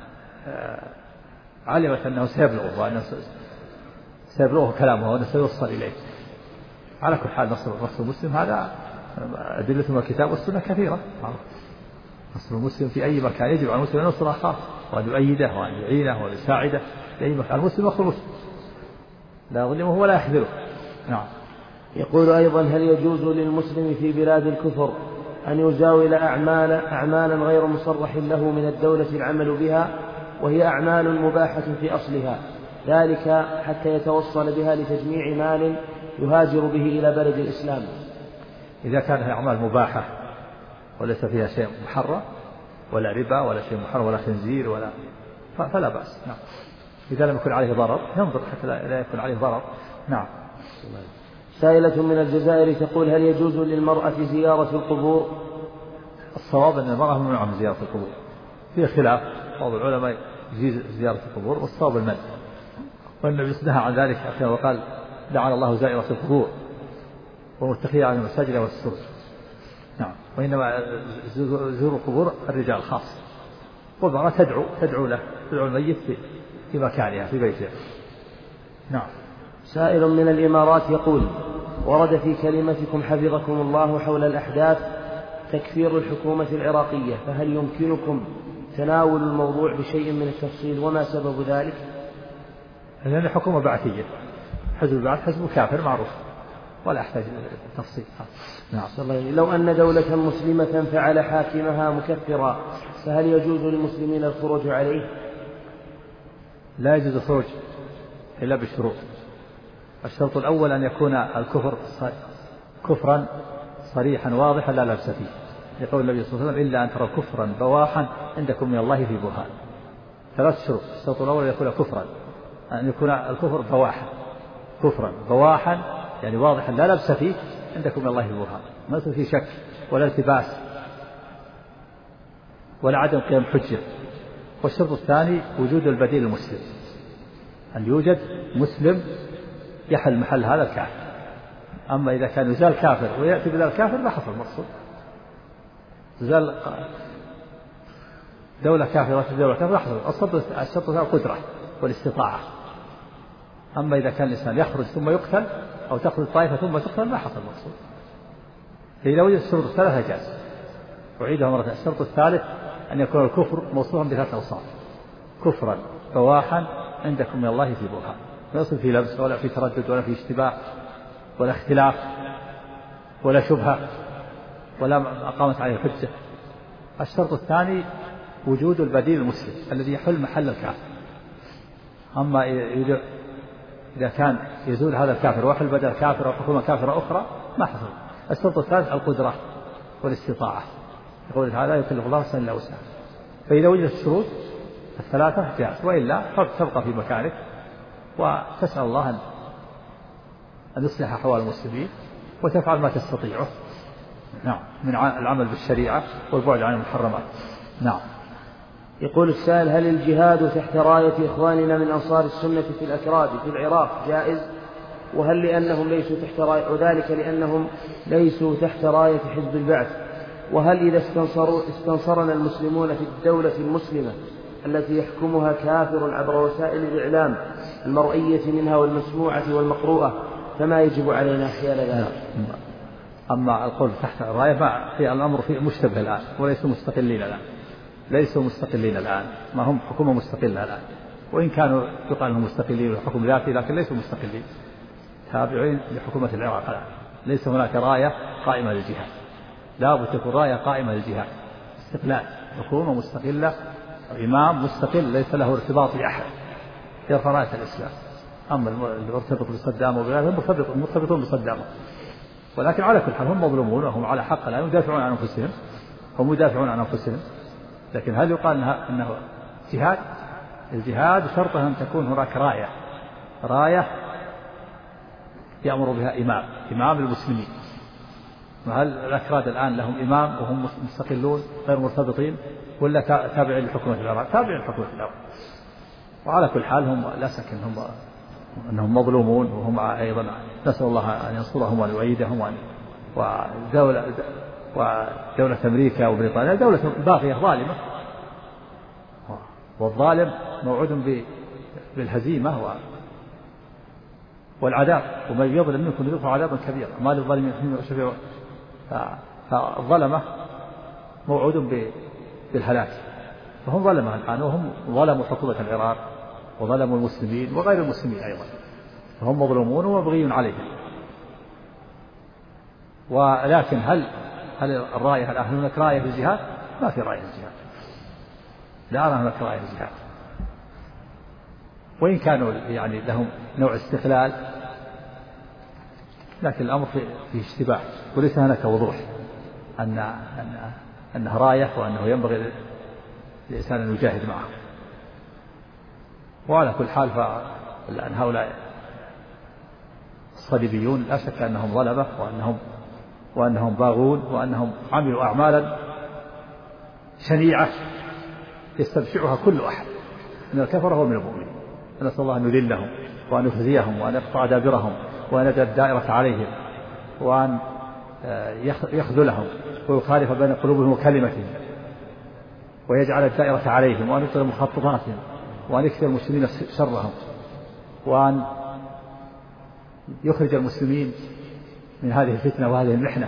علمت أنه سيبلغه وأنه سيبلغه كلامه وأنه سيوصل إليه. على كل حال نصر المسلم هذا أدلة من الكتاب والسنة كثيرة. نصر المسلم في أي مكان يجب على المسلم أن ينصر أخاه وأن يؤيده وأن يعينه وأن يساعده في أي مكان. المسلم أخو المسلم لا يظلمه ولا يخذله. نعم. يقول أيضا هل يجوز للمسلم في بلاد الكفر أن يزاول أعمالا غير مصرح له من الدولة العمل بها، وهي أعمال مباحة في أصلها، ذلك حتى يتوصل بها لتجميع مال يهاجر به إلى بلد الإسلام؟ إذا كانت أعمال مباحة وليس فيها شيء محرم ولا ربا ولا شيء محرم ولا خنزير فلا بأس. نعم. إذا لم يكن عليه ضرر ينظر حتى لا يكون عليه ضرر. نعم. سائلة من الجزائر تقول هل يجوز للمرأة زيارة القبور؟ الصواب أن المرأة ممنوعة من زيارة القبور، فيه خلاف، بعض العلماء يجيز زيارة القبور والصواب المنع، والنبي نهى عن ذلك وقال لعن الله زائرة القبور والمتخذة على المساجد والسرج. وإنما زور قبور الرجال خاص، والمرأة تدعو له، تدعو الميت في مكانها في بيتها. نعم. سائل من الإمارات يقول: ورد في كلمتكم حفظكم الله حول الأحداث تكفير الحكومة العراقية، فهل يمكنكم تناول الموضوع بشيء من التفصيل وما سبب ذلك؟ لأن الحكومة بعثية، حزب البعث حزب كافر معروف ولا يحتاج تفصيل. نعم. لو أن دولة مسلمة فعل حاكمها مكفرا، فهل يجوز للمسلمين الخروج عليه؟ لا يجوز الخروج إلا بشروط. الشرط الأول أن يكون الكفر كفرا صريحا واضحا لا لبس فيه، يقول النبي صلى الله عليه وسلم: إلا أن تروا كفرا بواحا عندكم من الله في برهان. 3 شروط. الشرط الأول أن يكون كفرا، أن يكون الكفر بواحا، كفرا بواحا يعني واضحا لا لبس فيه عندكم من الله في برهان، ما يكون فيه شك ولا التباس ولا عدم قيام حجة. والشرط الثاني وجود البديل المسلم، أن يوجد مسلم يحل محل هذا الكافر. أما إذا كان يزال كافر ويأتي بدل الكافر لا حصل المقصود. يزال دولة كافرة وتزال دولة كافرة لا حصل. الشرط القدرة والاستطاعة. أما إذا كان الإنسان يخرج ثم يقتل أو تخرج طائفة ثم تقتل لا حصل المقصود. فإذا وجد الشروط الثلاثة جاز. أعيدها مرة. الشرط الثالث أن يكون الكفر موصوفا ب3 أوصاف: كفرا بواحا عندكم من الله في برهان، لا يصل في لبس ولا في تردد ولا في اشتباه ولا اختلاف ولا شبهة ولا أقامت عليه الحجة. الشرط الثاني وجود البديل المسلم الذي يحل محل الكافر. أما إذا كان يزول هذا الكافر ويحل بدل كافر أو حكومة كافرة أخرى ما حصل. الشرط الثالث القدرة والاستطاعة، يقول تعالى: يكلف الله نفسا إلا وسعها. فإذا وجدت الشروط الثلاثة جاءت، وإلا تبقى في مكانك وتسأل الله أن يصلح أحوال المسلمين وتفعل ما تستطيعه. نعم، من العمل بالشريعة والبعد عن المحرمات. نعم. يقول السائل: هل الجهاد تحت راية إخواننا من أنصار السنة في الأكراد في العراق جائز؟ وهل لأنهم ليسوا تحت راية، وذلك لأنهم ليسوا تحت راية حزب البعث؟ وهل إذا استنصرنا المسلمون في الدولة المسلمة التي يحكمها كافر عبر وسائل الإعلام المرئية منها والمسموعة والمقروءة فما يجب علينا حيال ذلك؟ أما القول تحت الراية في الأمر فيه مشتبه الآن، وليسوا مستقلين الآن، ليسوا مستقلين الآن، ما هم حكومة مستقلة الآن، وإن كانوا يقال أنهم مستقلين وحكم ذاتي لكن ليسوا مستقلين، تابعين لحكومة العراق الآن. ليس هناك راية قائمة للجهاد، لا بد تكون راية قائمة للجهاد، استقلال، حكومة مستقلة، إمام مستقل ليس له ارتباط بأحد، يرفع راية الإسلام. أما المرتبط بصدام وبلاده مرتبطون بصدام، ولكن على كل حال هم مظلومون وهم على حق الآن، يدافعون عن أنفسهم، هم يدافعون عن أنفسهم. لكن هل يقال أنه جهاد؟ الجهاد شرطه أن تكون هناك راية يأمر بها إمام المسلمين. وهل الأكراد الآن لهم إمام وهم مستقلون غير مرتبطين، ولا تابعين لحكومة العراق؟ تابعين لحكومة العراق. وعلى كل حال هم لا شك أنهم مظلومون، وهم أيضا نسأل الله أن ينصرهم وأن يؤيدهم. ودولة أمريكا وبريطانيا دولة باغية ظالمة، والظالم موعود بالهزيمة والعذاب، ومن يظلم منكم يذوق عذابا كبيرا ما للظالمين من شفيع. فالظلمة موعود بالهلاك، فهم ظلمة الآن، وهم ظلموا حكومة العراق وظلموا المسلمين وغير المسلمين أيضا، فهم مظلومون ومبغي عليهم. ولكن هل الراية الآن هناك راية في الجهاد؟ ما في راية في الجهاد، لا أرى هناك راية في الجهاد، وإن كانوا يعني لهم نوع استقلال، لكن الأمر في اشتباه، وليس هناك وضوح أنها راية وأنه ينبغي للإنسان أن يجاهد معه. وعلى كل حال فأن هؤلاء الصليبيون لا شك أنهم ظلمة وأنهم باغون، وأنهم عملوا أعمالا شنيعة يستبشعها كل أحد من الكفرة ومن المؤمنين. نسأل الله أن يذلهم وأن يخزيهم وأن يقطع دابرهم وأن يجعل الدائرة عليهم وأن يخذلهم ويخالف بين قلوبهم وكلمتهم ويجعل الدائرة عليهم وأن يبطل مخططاتهم وأن يكثر المسلمين شرهم وأن يخرج المسلمين من هذه الفتنة وهذه المحنة.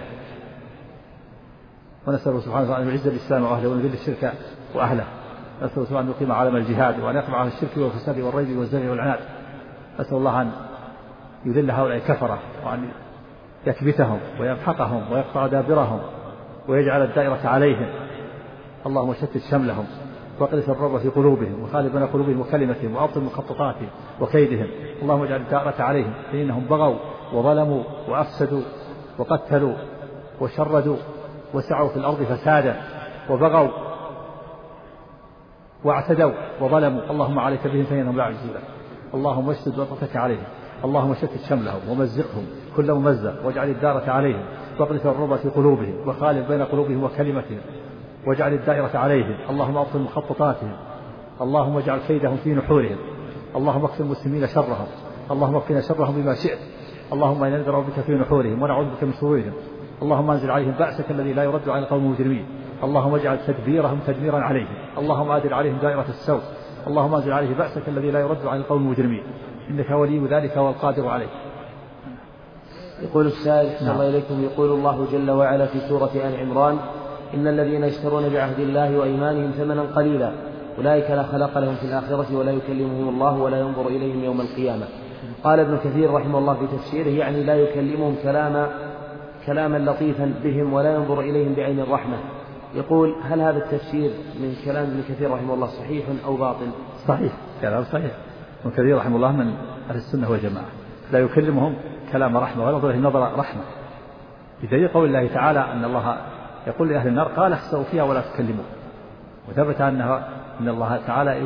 ونسأل سبحانه وتعالى أن يعز الإسلام وأهله وأن يذل الشرك وأهله. نسأل سبحانه أن يقيم علم الجهاد وأن يقمع على الشرك والفساد والريب والزنا والعناد. نسأل الله أن يذل هؤلاء الكفرة وأن يكبتهم ويمحقهم ويقطع دابرهم ويجعل الدائرة عليهم. اللهم شتت شملهم واقذف الرعب في قلوبهم وخالف بين قلوبهم وكلمتهم وأبطل مخططاتهم وكيدهم. اللهم اجعل الدائرة عليهم فإنهم بغوا وظلموا وأفسدوا وقتلوا وشردوا وسعوا في الأرض فسادا وبغوا واعتدوا وظلموا. اللهم عليك بهم فإنهم لا يعجزون. اللهم اشدد وطأتك عليهم. اللهم شتت شملهم ومزقهم كل ممزق واجعل الدائرة عليهم واقذف الرعب في قلوبهم وخالف بين قلوبهم وكلمتهم واجعل الدائرة عليهم. اللهم أبطل مخططاتهم. اللهم اجعل كيدهم في نحورهم. اللهم اكفِ المسلمين شرهم. اللهم اكفنا شرهم بما شئت. اللهم إنا ندرأ بك في نحورهم ونعوذ بك من شرورهم. اللهم انزل عليهم بأسك الذي لا يرد على القوم المجرمين. اللهم اجعل تدبيرهم تدميرا عليهم. اللهم أدر عليهم دائرة السوء. اللهم انزل عليهم بأسك الذي لا يرد على القوم المجرمين إنك ولي ذلك والقادر عليه. يقول السائل أحسن الله إليكم يقول الله جل وعلا في سورة آل عمران إن الذين يشترون بعهد الله وأيمانهم ثمنا قليلا أولئك لا خلاق لهم في الآخرة ولا يكلمهم الله ولا ينظر إليهم يوم القيامة. قال ابن كثير رحمه الله في تفسيره يعني لا يكلمهم كلاما لطيفا بهم ولا ينظر إليهم بعين الرحمة. يقول هل هذا التفسير من كلام ابن كثير رحمه الله صحيح أو باطل؟ صحيح، كلام صحيح. ابن كثير رحمه الله من أهل السنة والجماعة لا يكلمهم كلام رحمة ولا ينظر إليهم نظر رحمة بدليل قول الله تعالى أن الله يقول لأهل النار قال اخسئوا فيها ولا تكلموا. وثبت أن الله تعالى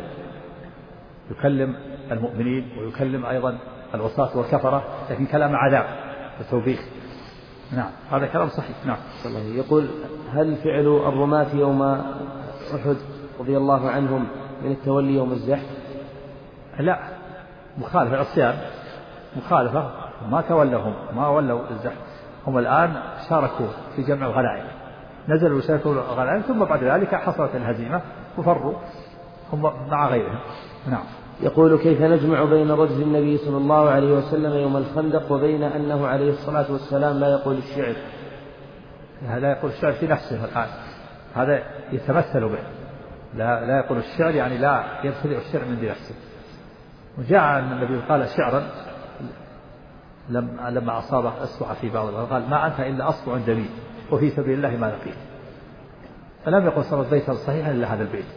يكلم المؤمنين ويكلم أيضا العصاة والكفرة لكن كلام عذاب وتوبيخ. نعم هذا كلام صحيح. نعم. يقول هل فعل الرماة يوم أحد رضي الله عنهم من التولي يوم الزحف؟ لا، مخالفة عصيان مخالفة ما ولوا الزحف. هم الآن شاركوا في جمع الغنائم نزلوا وشاركوا الغنائم ثم بعد ذلك حصلت الهزيمة وفروا هم مع غيرهم. نعم. يقول كيف نجمع بين رجل النبي صلى الله عليه وسلم يوم الخندق وبين أنه عليه الصلاة والسلام لا يقول الشعر؟ لا يقول الشعر في نفسه الآن هذا يتمثل به. لا يقول الشعر يعني لا يبتدئ الشعر من نفسه. وجاء أن النبي قال شعرا لما أصابه أسوأ في بعض قال ما أنت إلا أصبع جميل وفي سبيل الله ما لقيت. فلم يقل صلى البيت الصحيح إلا هذا البيت.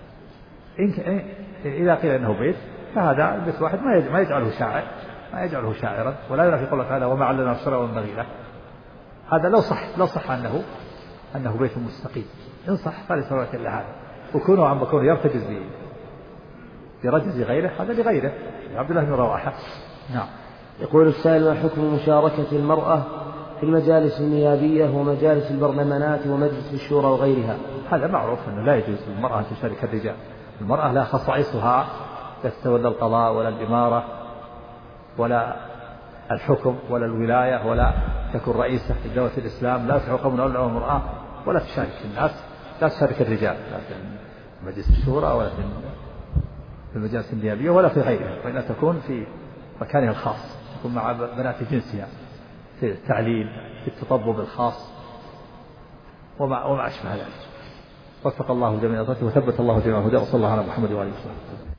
إذا قيل إنه بيت فهذا البيت واحد ما يجعله شاعرا ولا ينافي قوله تعالى وما علمنا الشرع والنغيلة. هذا لو صح أنه بيت مستقيم إن صح فليس له إلا هذا. وكونه عم بكونه يرتجز برجز غيره هذا لغيره عبد الله بن رواحة. نعم. يقول السائل ما حكم مشاركة المرأة في المجالس النيابية ومجالس البرلمانات ومجلس الشورى وغيرها؟ هذا معروف أنه لا يجوز للمرأة أن تشارك الرجال. المرأة لا خصائصها لا تتولى القضاء ولا الإمارة ولا الحكم ولا الولاية ولا تكون رئيسة في دولة الإسلام. لا تحكم ولا المرأة ولا تشارك الناس لا تشارك الرجال لا في مجلس الشورى ولا في المجالس النيابية ولا في غيرها وإنها تكون في مكانها الخاص تكون مع بنات جنسها في التعليم في التطبب الخاص وما أشبه ذلك. وفق الله جميع أطراته وثبت الله جميع هداه وصلى الله على محمد وعلى آله وسلم.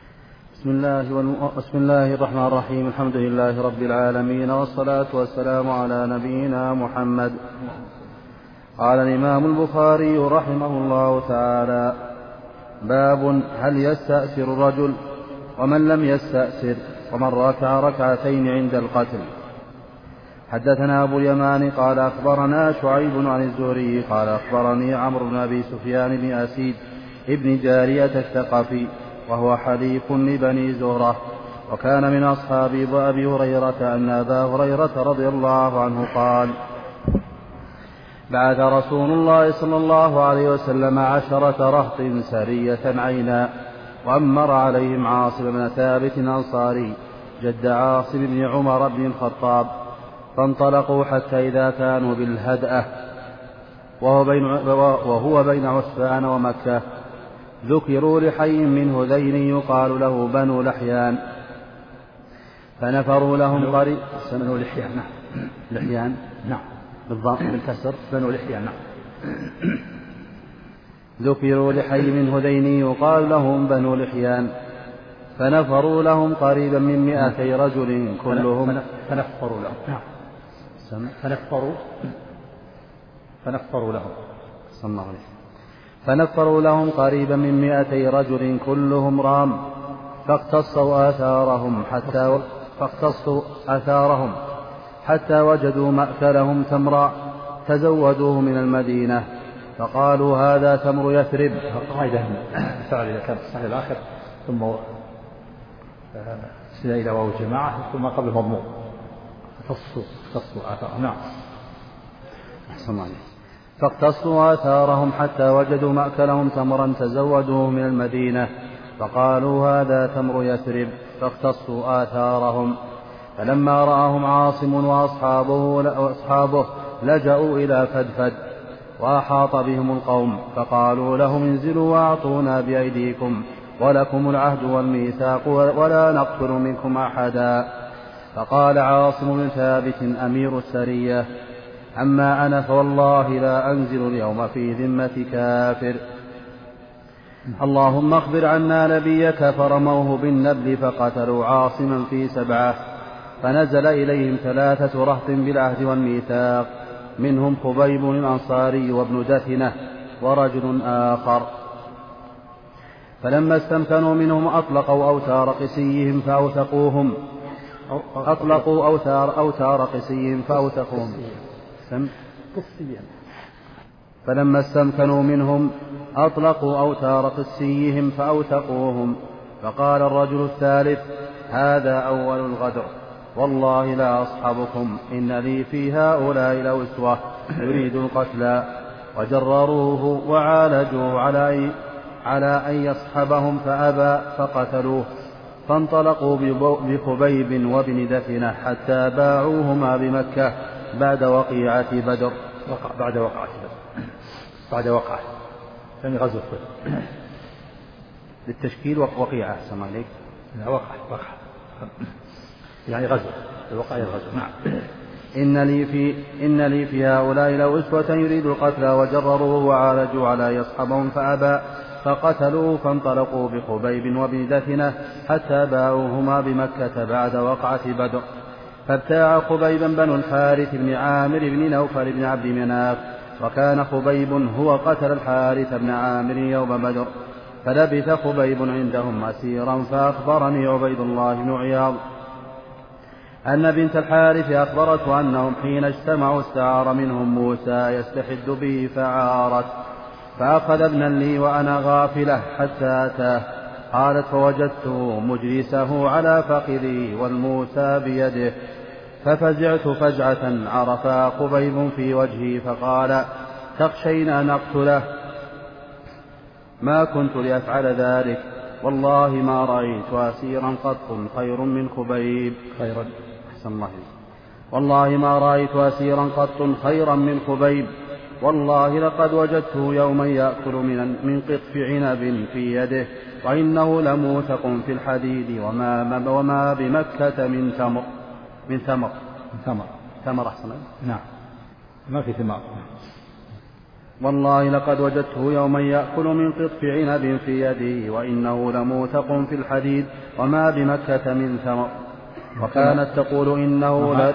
بسم الله الرحمن الرحيم. الحمد لله رب العالمين والصلاة والسلام على نبينا محمد. قال الإمام البخاري رحمه الله تعالى باب هل يستأسر الرجل ومن لم يستأسر ومن ركع ركعتين عند القتل. حدثنا أبو اليمان قال أخبرنا شعيب عن الزهري قال أخبرني عمرو بن أبي سفيان بن أسيد ابن جارية الثقفي وهو حليف لبني زهرة وكان من أصحاب أبي هريرة أن أبا هريرة رضي الله عنه قال بعث رسول الله صلى الله عليه وسلم 10 رهط سرية عينا وأمر عليهم عاصم بن ثابت الأنصاري جد عاصم بن عمر بن الخطاب فانطلقوا حتى إذا كانوا بالهدأة وهو بين عسفان ومكة ذكروا لحي من هذين يقال له بنو لحيان فنفروا لهم قريب. بنو لحيان نعم. لحيان نعم بالكسر بنو لحيان نعم. ذكروا لحي من هذين يقال لهم بنو لحيان فنفروا لهم قريبا من 200 رجل كلهم فنفروا لهم نعم. فنفروا لهم صلى الله عليه وسلم. فنفروا لهم قريبا من 200 رجل كلهم رام فاقتصوا آثارهم حتى وجدوا مأكلهم تمرا فزودوه من المدينة فقالوا هذا تمر يثرب. قاعدة فعل إذا كان الصحيح الآخر ثم سيدا إلى واو الجماعة ثم قبل مضموم فاقتصوا آثارهم نعم. أحسن الله عليه. فاقتصوا آثارهم حتى وجدوا مأكلهم تمرا تزودوه من المدينة فقالوا هذا تمر يثرب فاقتصوا آثارهم. فلما رآهم عاصم وأصحابه لجأوا إلى فدفد وأحاط بهم القوم فقالوا لهم انزلوا وأعطونا بأيديكم ولكم العهد والميثاق ولا نقتل منكم أحدا. فقال عاصم بن ثابت أمير السرية أما أنا فوالله لا أنزل اليوم في ذمة كافر. اللهم اخبر عنا نبيك. فرموه بالنبل فقتلوا عاصما في 7 فنزل إليهم 3 رهط بالعهد والميثاق منهم خبيب الأنصاري وابن دثنة ورجل آخر. فلما استمكنوا منهم أطلقوا أوتار قسيهم فأوثقوهم فلما استمكنوا منهم أطلقوا أوتار قسيهم فأوثقوهم. فقال الرجل الثالث هذا أول الغدر والله لا أصحبكم إن لي في هؤلاء لأسوة يريد القتل. وجرروه وعالجوا على أن يصحبهم فأبى فقتلوه. فانطلقوا بخبيب وابن دثنة حتى باعوهما بمكة بعد وقيعة بدر. بعد وقعة يعني غزوة للتشكيل وقيعة سمع عليك وقعة يعني غزوة الوقعة الغزوة نعم. إن لي في هؤلاء لأسوة يريد القتل. وجرروه وعالجوا على يصحبهم فأبى فقتلوه. فانطلقوا بخبيب وابن دثنة حتى باعوهما بمكة بعد وقعة بدر. فابتاع خبيبا بنو الحارث بن عامر بن نوفل بن عبد مناف وكان خبيب هو قتل الحارث بن عامر يوم بدر. فلبث خبيب عندهم أسيرا. فأخبرني عبيد الله بن عياض أن بنت الحارث أخبرته أنهم حين اجتمعوا استعار منهم موسى يستحد به فعارت فأخذ ابنا لي وأنا غافلة حتى أتاه. قالت فوجدته مجلسه على فخذي والموسى بيده ففزعت فزعة عرفها خبيب في وجهي فقال تخشين أن أقتله؟ ما كنت لأفعل ذلك والله ما رأيت أسيرا قط خير من خبيب. والله ما رأيت أسيرا قط خيرا من خبيب. والله لقد وجدته يوما يأكل من قطف عنب في يده وإنه لموثق في الحديد وما بمكة من ثمر أحسن نعم ما في ثمار. والله لقد وجدته يوما يأكل من قطف عنب في يده وإنه لموثق في الحديد وما بمكة من ثمر. وكانت تقول إنه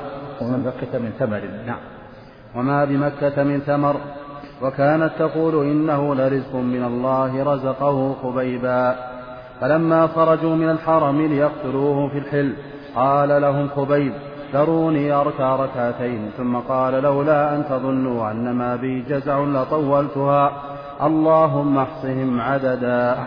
وما بمكة من ثمر. وكانت تقول إنه لرزق من الله رزقه خبيبا. فلما خرجوا من الحرم ليقتلوه في الحل قال لهم خبيب ذروني أركع ركعتين ثم قال لولا أن تظنوا أن ما بي جزع لطولتها. اللهم احصهم عددا.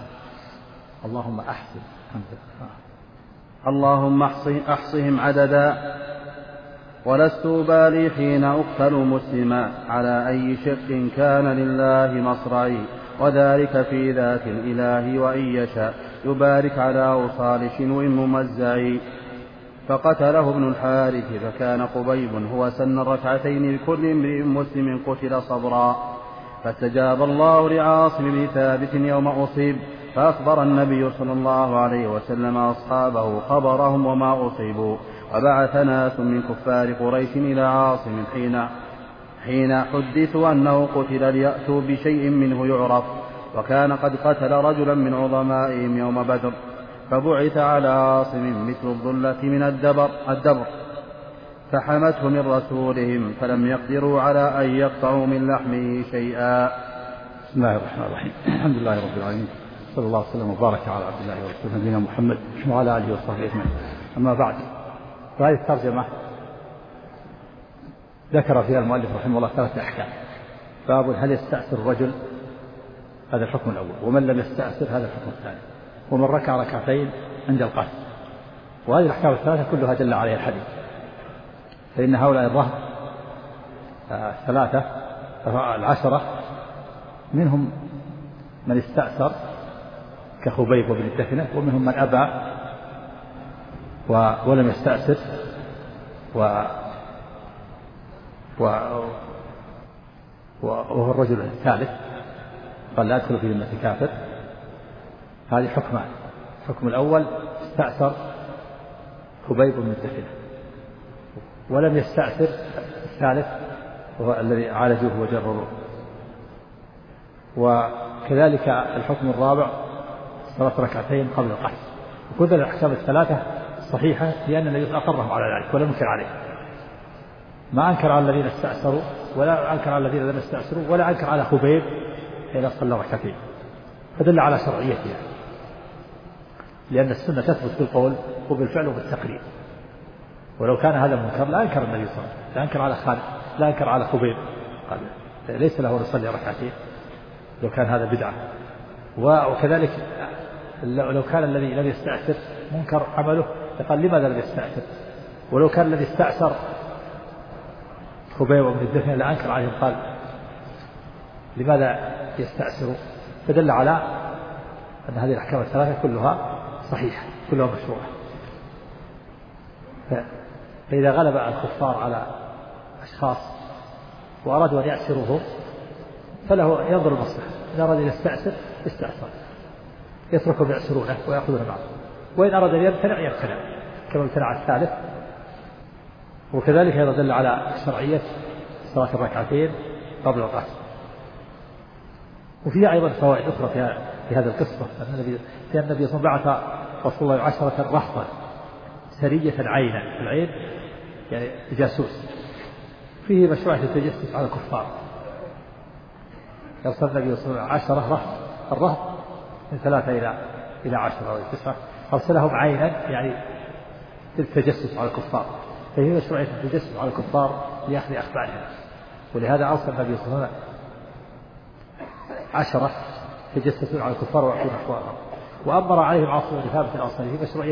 اللهم احصهم عددا ولست أبالي حين أقتل مسلما على أي شق كان لله مصرعي وذلك في ذات الإله وإن يشاء يبارك على أوصال شنو ممزعي. فقتله ابن الحارث، فكان قبيب هو سن الركعتين لكل امرئ مسلم قتل صبرا. فاستجاب الله لعاصم بن ثابت يوم أصيب، فأخبر النبي صلى الله عليه وسلم أصحابه خبرهم وما أصيبوا، وبعث ناس من كفار قريش إلى عاصم حين حدثوا أنه قتل ليأتوا بشيء منه يعرف، وكان قد قتل رجلا من عظمائهم يوم بدر، فبعث على عاصم مثل الظلة من الدبر فحمته من رسولهم، فلم يقدروا على أن يقطعوا من لحمه شيئا. بسم الله الرحمن الرحيم. الحمد لله رب العالمين، صلى الله وسلم وبارك على عبد الله ورسوله نبينا محمد وعلى آله وصحبه أجمعين. أما بعد، فهذه الترجمة ذكر فيها المؤلف رحمه الله 3 أحكام. باب هل يستأثر الرجل، هذا الحكم الأول، ومن لم يستأثر هذا الحكم الثاني، ومن ركع ركعتين عند القتل. وهذه الأحكام ال3 كلها دل عليها الحديث، فإن هؤلاء الرهط 3 10 منهم من استأثر كخبيب وابن الدفنة، ومنهم من أبى ولم يستأثر وهو الرجل الثالث قال لا أدخل في ذمة كافر. هذه حكمان. الحكم الأول استأثر خبيب بن الدفنة، ولم يستأثر الثالث وهو الذي عالجوه وجرروه. وكذلك الحكم الرابع صلاة ركعتين قبل القتل. وكل الأحكام ال3 صحيحة، لأن النبي أقرهم على ذلك ولم ينكر عليه، ما أنكر على الذين استأثروا ولا أنكر على الذين لم يستأثروا ولا أنكر على خبيب حين صلى ركعتين، فدل على شرعيتها، لأن السنة تثبت بالقول وبالفعل وبالتقرير. ولو كان هذا منكر لا أنكر النبي صلى الله عليه وسلم، لا أنكر على خالد، لا أنكر على خبيب، قال ليس له أن يصلي ركعتين لو كان هذا بدعة. وكذلك لو كان الذي لم يستأثر منكر عمله قال لماذا لم يستأثر، ولو كان الذي استأثر خبيب بن الدفنة لا أنكر عليهم قال لماذا يستأثروا. فدل على أن هذه الأحكام ال3 كلها صحيحة، كلها مشروعة. فإذا غلب الكفار على أشخاص وأرادوا أن يأسروهم فله ينظر المصلحة، إذا أراد أن يستأثر استأثر، يتركهم يأسرونه ويأخذون معه، وإن أراد أن يمتنع كما امتنع الثالث. وكذلك أيضا دل على شرعية صلاة الركعتين قبل القتل. وفيها أيضا فوائد أخرى في هذه القصة، أن النبي صلى الله عليه وسلم بعث رسول الله 10 رهطا سرية عينا، العين يعني جاسوس، فيه مشروعية التجسس على الكفار. يرسل النبي صلى الله عليه وسلم 10 رهط، الرهط من 3 إلى 10 أو 9، أرسلهم عينا يعني للتجسس على الكفار، فهي مشروعية التجسس على الكفار لأخذ أخبارهم. ولهذا أرسل النبي صلى الله عليه وسلم 10 تجسسوا على الكفار ويعطون أخبارهم، وأمر عليهم عاصم بن ثابت الأنصاري في مشروعية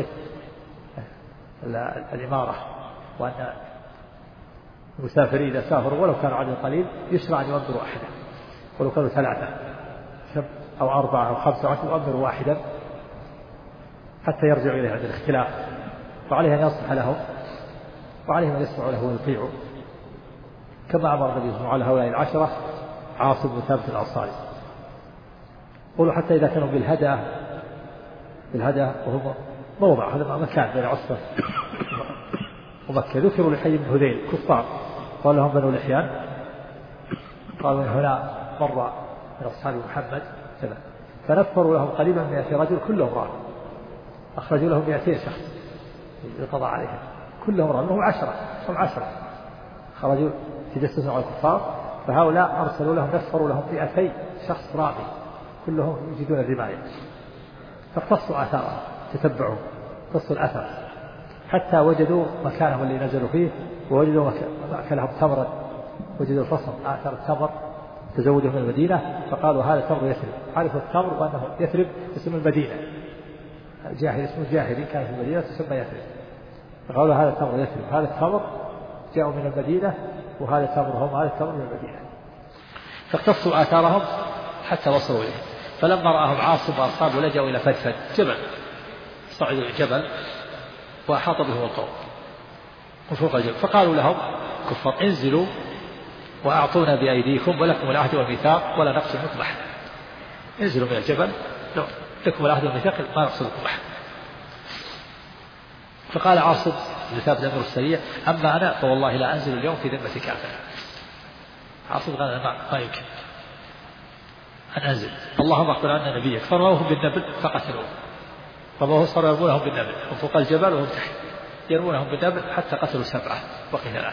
الإمارة، وأن المسافرين إذا سافروا ولو كانوا عدد قليل يشرع أن يؤمروا أحدا، ولو كانوا 3 أو 4 أو 5 يؤمروا واحدا حتى يرجعوا إليه عند الاختلاف، فعليه أن يصلح لهم وعليهم أن يسمعوا له ويطيعوا، كما أمر النبي صلى الله عليه وسلم على هؤلاء 10 عاصم بن ثابت الأنصاري. قولوا حتى إذا كانوا بالهدى وهم موضع، هذا مكان بين عصفة ومكة، ذكروا لحي بن هذيل كفار، قال لهم بنو لحيان، قالوا هنا مر من أصحاب محمد كذا، فنفروا لهم قريبا من 100 رجل كلهم راح، أخرجوا لهم 200 شخص للقضاء عليهم كلهم راح، هم 10 خرجوا تجسسوا على الكفار، فهؤلاء أرسلوا لهم نفروا لهم 200 شخص رابي كلهم يجدون الرماية، فاقتصوا آثارهم، تتبعوا قصوا الأثر حتى وجدوا مكانهم اللي نزلوا فيه، ووجدوا مأكلهم تمرا، وجدوا الفصل آثار التمر تزودوا من المدينة، فقالوا هذا تمر يثرب، عرفوا التمر وأنه يثرب اسم المدينة، الجاهل اسمه الجاهلي كان في المدينة تسمى يثرب، فقالوا هذا تمر يثرب، هذا التمر جاءوا من المدينة وهذا تمرهم، هذا التمر من المدينة، فاقتصوا آثارهم حتى وصلوا إليه. فلما رآهم عاصم وأصحابه لجأوا إلى فدفد جبل، صعدوا الجبل وأحاط بهم القوم، من فوق الجبل. فقالوا لهم كفار انزلوا وأعطونا بأيديكم ولكم العهد والميثاق ولا نقتل منكم أحد. انزلوا من الجبل لكم العهد والميثاق ما نقتل منكم أحد. فقال عاصم بن ثابت الأمر السريع أما أنا فوالله لا أنزل اليوم في ذمة كافر. عاصم قال ما يمكن أن أنزل، اللهم أخبر عنا نبيك. فرموهم بالنبل فقتلوه. رموه صاروا يرمونهم بالنبل من فوق الجبل وهم تحت يرمونهم بالنبل حتى قتلوا 7 بقي 3.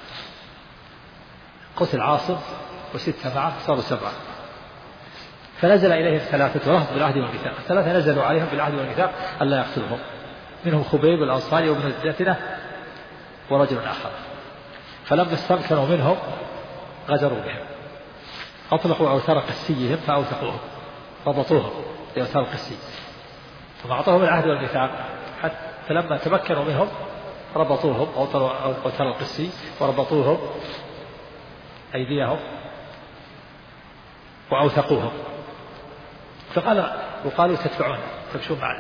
قتل عاصم و6 معه صاروا 7. فنزل إليهم 3 رهط بالعهد والميثاق. 3 نزلوا عليهم بالعهد والميثاق ألا يقتلهم، منهم خبيب الأنصاري وابن الدثنة ورجل آخر. فلما استمكنوا منهم غدروا بهم، أطلقوا أوتار قسيهم فأوثقوهم ربطوهم بأوتار القسي ثم أعطوهم العهد والميثاق. فلما تمكنوا منهم ربطوهم أوتار القسي وربطوهم أيديهم وأوثقوهم. وقالوا تدفعون تمشون معنا.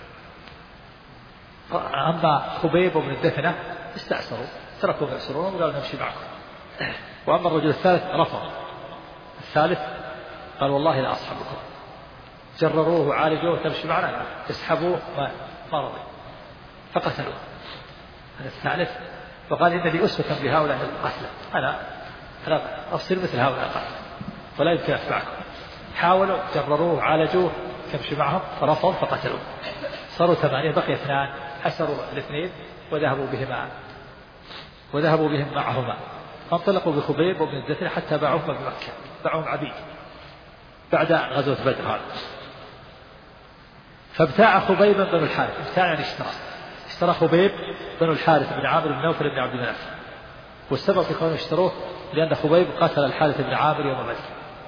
أما خبيب وابن الدثنة استأسروا تركوا يأسرون وقالوا نمشي معكم. وأما الرجل الثالث رفض. الثالث قال والله لا أصحبكم. جرروه وعالجوه تمشي معنا اسحبوه ما رضي فقتلوه. هذا الثالث وقال إن لي أسوة بهؤلاء القتلى، أنا أصير مثل هؤلاء القتلى ولا يمكن أتبعكم. حاولوا جرروه عالجوه تمشي معهم فرفض فقتلوه. صاروا 8 بقي 2 أسروا 2 وذهبوا بهم معهما. فانطلقوا بخبيب وابن الدثنة حتى باعوهم بمكة، باعوهم عبيد بعد غزوة بدر هذا. فابتاع خبيبا بن الحارث، ابتاع يعني اشترى خبيب بن الحارث بن عامر بن نوفل بن عبد مناف. والسبب في كونهم اشتروه لأن خبيب قتل الحارث بن عامر يوم بدر،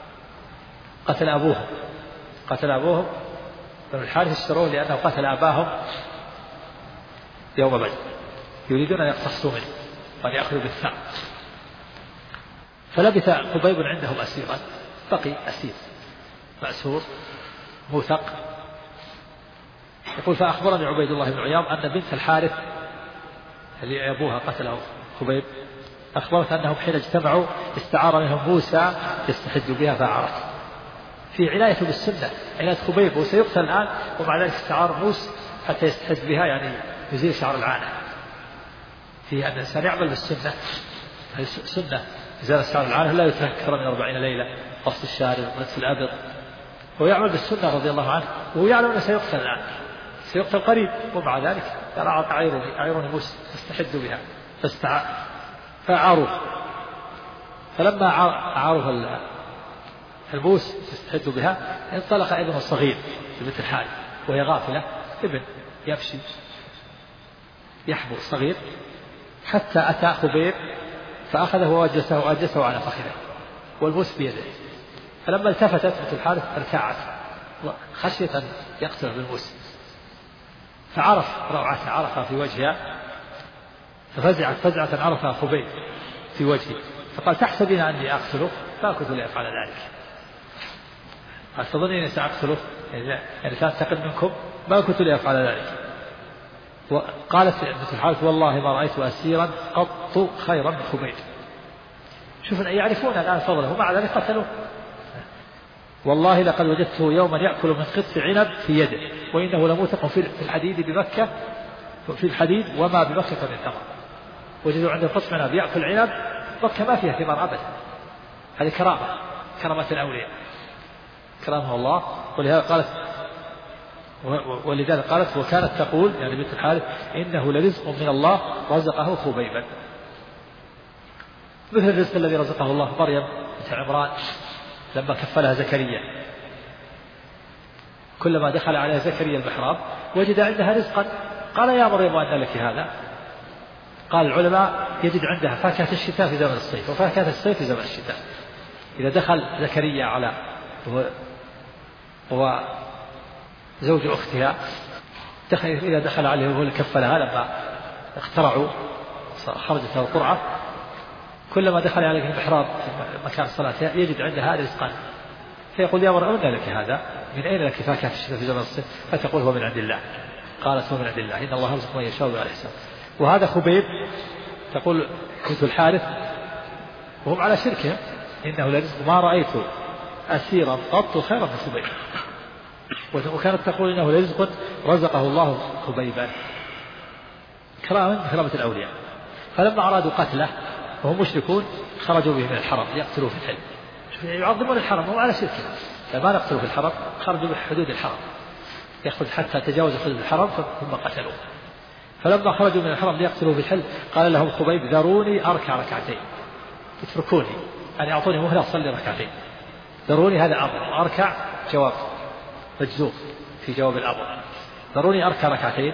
قتل أبوهم بن الحارث. اشتروه لأنه قتل أباهم يوم بدر، يريدون أن يقتصوا منه وأن يأخذوا بالثأر. فلبث خبيب عندهم أسيرا، بقي أسير مأسور موثق. يقول فأخبرني عبيد الله بن عياض أن بنت الحارث اللي أبوها قتله خبيب أخبرت أنهم حين اجتمعوا استعار منهم موسى يستحد بها فأعرت. في عناية بالسنة، عناية خبيب وسيقتل الآن ومع ذلك استعار موسى حتى يستحد بها، يعني يزيل شعر العانة. في أن الإنسان يعمل بالسنة، سنة إزالة شعر العانة لا يترك أكثر من 40 ليلة، قص الشارب ونتف الأبط. هو يعمل بالسنة رضي الله عنه وهو يعلم أنه سيقتل الآن، سيقتل قريب، ومع ذلك قال أعيروني موسى استحد بها فأعاروه. فلما أعاروه الموس يستحد بها انطلق ابن الصغير بنت الحارث وهي غافلة، ابن يمشي يحبو صغير حتى أتى خبيب فأخذه وأجلسه على فخذه والموس بيده. فلما التفتت بنت الحارث ارتاعت خشية أن يقتل بالموس، فعرف روعتها، عرفها في وجهها ففزعت فزعة عرفها خبيب في وجهه. فقال تحسبين أني أقتله؟ ما كنت لأفعل ذلك. قال تظنين أني سأقتله؟ يعني سأنتقم منكم؟ ما كنت لأفعل ذلك. وقالت بنت الحارث والله ما رأيت أسيرا قط خيرا من خبيب. شوف يعرفون الآن فضله ومع ذلك قتلوه. والله لقد وجدته يوما يأكل من قطف عنب في يده وإنه لموثق في الحديد بمكة، في الحديد وما بمكة من ثمر. وجدوا عنده قطف عنب يأكل عنب، مكة ما فيها ثمار أبدا. هذه كرامة الأولياء، كرامه الله. ولذلك قالت وكانت تقول يعني بنت الحارث إنه لرزق من الله رزقه خبيبا، مثل الرزق الذي رزقه الله مريم بنت عمران لما كفلها زكريا. كلما دخل عليها زكريا المحراب وجد عندها رزقا، قال يا مريم أن لك هذا؟ قال العلماء يجد عندها فاكهة الشتاء في زمن الصيف وفاكهة الصيف في زمن الشتاء. إذا دخل زكريا على وزوج أختها إذا دخل عليه وهو كفلها لما اخترعوا خرجت له القرعة، كلما دخل عليه المحراب مكان صلاتها يجد عندها رزقا، فيقول يا مريم أن لك هذا؟ من أين لك فاكهة الشتاء في زمن الصيف؟ فتقول هو من عند الله. قالت هو من عند الله إن الله يرزق من يشاء بغير حساب. وهذا خبيب تقول بنت الحارث وهم على شركهم إنه لرزق ما رأيت أسيرا قط خيرا من خبيب، وكانت تقول إنه لرزق رزقه الله خبيبا كرامة الأولياء. فلما أرادوا قتله وهم مشركون خرجوا به من الحرم يقتلوه في الحلم، يعظمون الحرم وهم على شركهم، لما نقتلوا في الحرم خرجوا بحدود الحرم يأخذ حتى تجاوز حدود الحرم ثم قتلوه. فلما خرجوا من الحرم ليقتلوه في الحلم قال لهم خبيب ذروني أركع ركعتين، اتركوني أن يعطوني مهلة أصلي ركعتين، ذروني هذا أمر، أركع جواب مجزوم في جواب الأمر، ذروني أركع ركعتين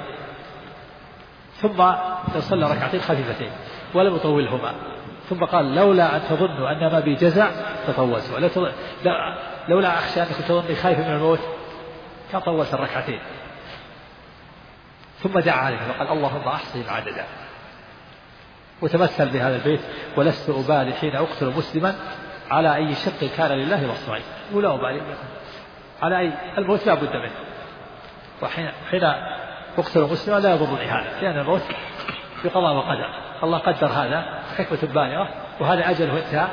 ثم يصلي ركعتين خفيفتين ولم يطولهما، ثم قال لولا أن تظنوا أن ما بي جزع تطولت، لولا أخشى أنكم تظني خايف من الموت كان طولت الركعتين. ثم دعا عليهم وقال اللهم أحصهم عددا، وتمثل بهذا البيت ولست أبالي حين أقتل مسلما على أي شق كان لله مصنعي، ولا أبالي على أي الموت لا بد منه، وحين أقتل مسلما لا يضرني هذا، لأن الموت بقضاء وقدر، الله قدر هذا حكمة بالغة وهذا أجله انتهى،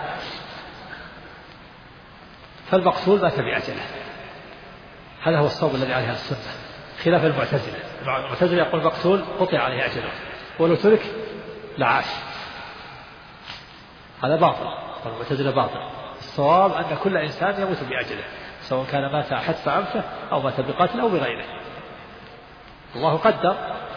فالمقتول مات بأجله. هذا هو الصواب الذي عليها السنة خلاف المعتزلة. المعتزلة يقول المقتول قطع عليه أجله ولو ترك لعاش، هذا باطل، والمعتزلة باطل. الصواب أن كل إنسان يموت بأجله سواء كان مات حتف أنفه أو مات بقتل أو بغيره. الله قدر،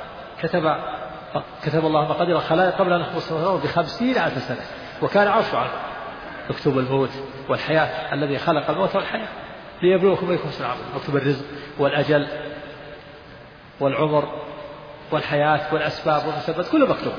كتب الله مقادير الخلائق قبل أن يخلق السماوات ب50,000 سنة، وكان عرشه عنه مكتوب الموت والحياة، الذي خلق الموت والحياة ليبلوكم أيكم أحسن عملا، مكتوب الرزق والأجل والعمر والحياة والأسباب والمسببات كله مكتوب.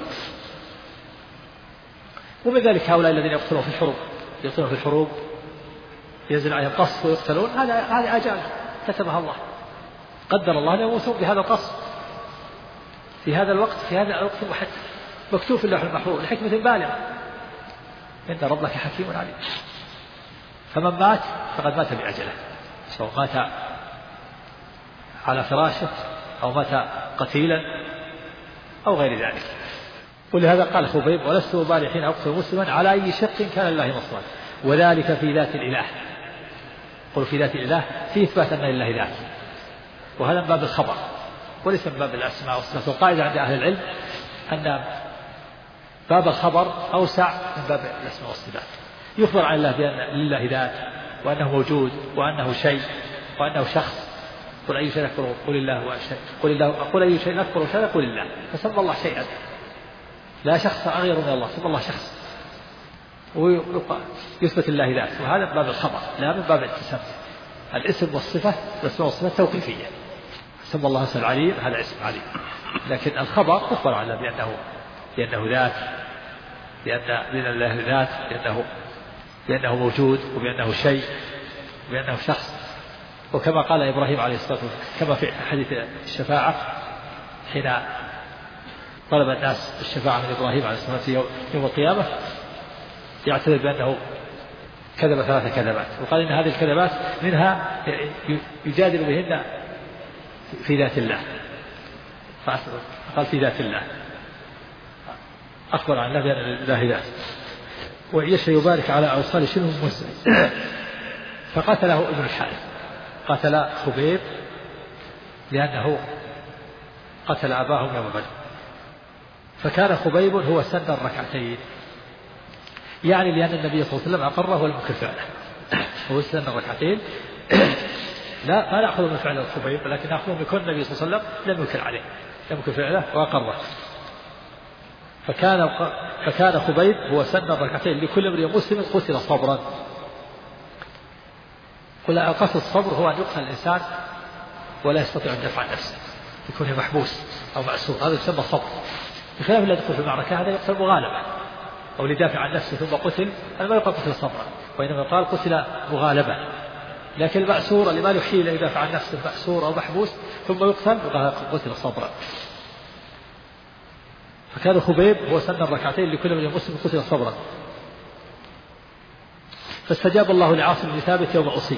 ومن ذلك هؤلاء الذين يقتلون في الحروب ينزل عليهم قصف ويقتلون، هذه أجال كتبها الله، قدر الله أن يموتون بهذا القصف في هذا الوقت المحدد، مكتوب في اللوح المحفوظ لحكمة بالغة، إن ربك حكيم عليم. فمن مات فقد مات بأجله، سواء مات على فراشه أو مات قتيلا أو غير ذلك. ولهذا قال خبيب ولست أبالي حين أقتل مسلما على أي شق كان لله مصرا، وذلك في ذات الإله. قل في ذات الإله في إثبات أن لله ذات، وهذا من باب الخبر وليس من باب الأسماء والصفات. والقاعدة عند أهل العلم أن باب الخبر أوسع من باب الأسماء والصفات. يخبر عن الله بأن لله ذات وأنه موجود وأنه شيء وأنه شخص. قل أي شيء أكبر قل الله قل أي شيء أكبر وشيء قل الله، فسمى الله شيئا، لا شخص غير من الله، سمى الله شخص ويثبت الله ذات، وهذا من باب الخبر لا من باب التسمى. الاسم والصفة والاسم والصفة توقيفية، سمى الله اسم العليم هذا اسم عليم، لكن الخبر أخبر عنه بأنه ذات، بأن الله ذات، بأنه موجود وبأنه شيء وبأنه شخص. وكما قال إبراهيم عليه الصلاة والسلام كما في حديث الشفاعة حين طلب الناس الشفاعة من إبراهيم عليه الصلاة والسلام يوم القيامة، يعتذر بأنه كذب 3 كذبات، وقال إن هذه الكذبات منها يجادل بهن في ذات الله، فقال في ذات الله، أخبر عن الله بأن الله ذات. ويشاء يبارك على أوصال شبه مسلم، فقتله ابن الحارث، قتل خبيب لأنه قتل أباهم يوم بدر. فكان خبيب هو سن الركعتين، يعني لأن النبي صلى الله عليه وسلم أقره ولم ينكر فعله، هو سن الركعتين. لا ما نأخذ من فعل خبيب، لكن نأخذ من كون النبي صلى الله عليه وسلم لم ينكر عليه، لم ينكر فعله وأقره. فكان خبيب هو سن الركعتين لكل امرئ مسلم قتل صبرا. قل قصد الصبر هو أن يقتل الإنسان ولا يستطيع أن يدافع عن نفسه، يكون محبوس أو مأسور، هذا يسمى صبر. بخلاف الذي يدخل في المعركة هذا يقتل مغالبة أو ليدافع عن نفسه ثم قتل، هذا ما يقال قتل صبرا، وإنما يقال قتل مغالبة. لكن المأسور اللي ما له حيلة يدافع عن نفسه، مأسور أو محبوس ثم يقتل قتل صبرا. فكان خبيب هو سن الركعتين لكل من مسلم قتل صبرا. فاستجاب الله لعاصم بن ثابت يوم أصيب،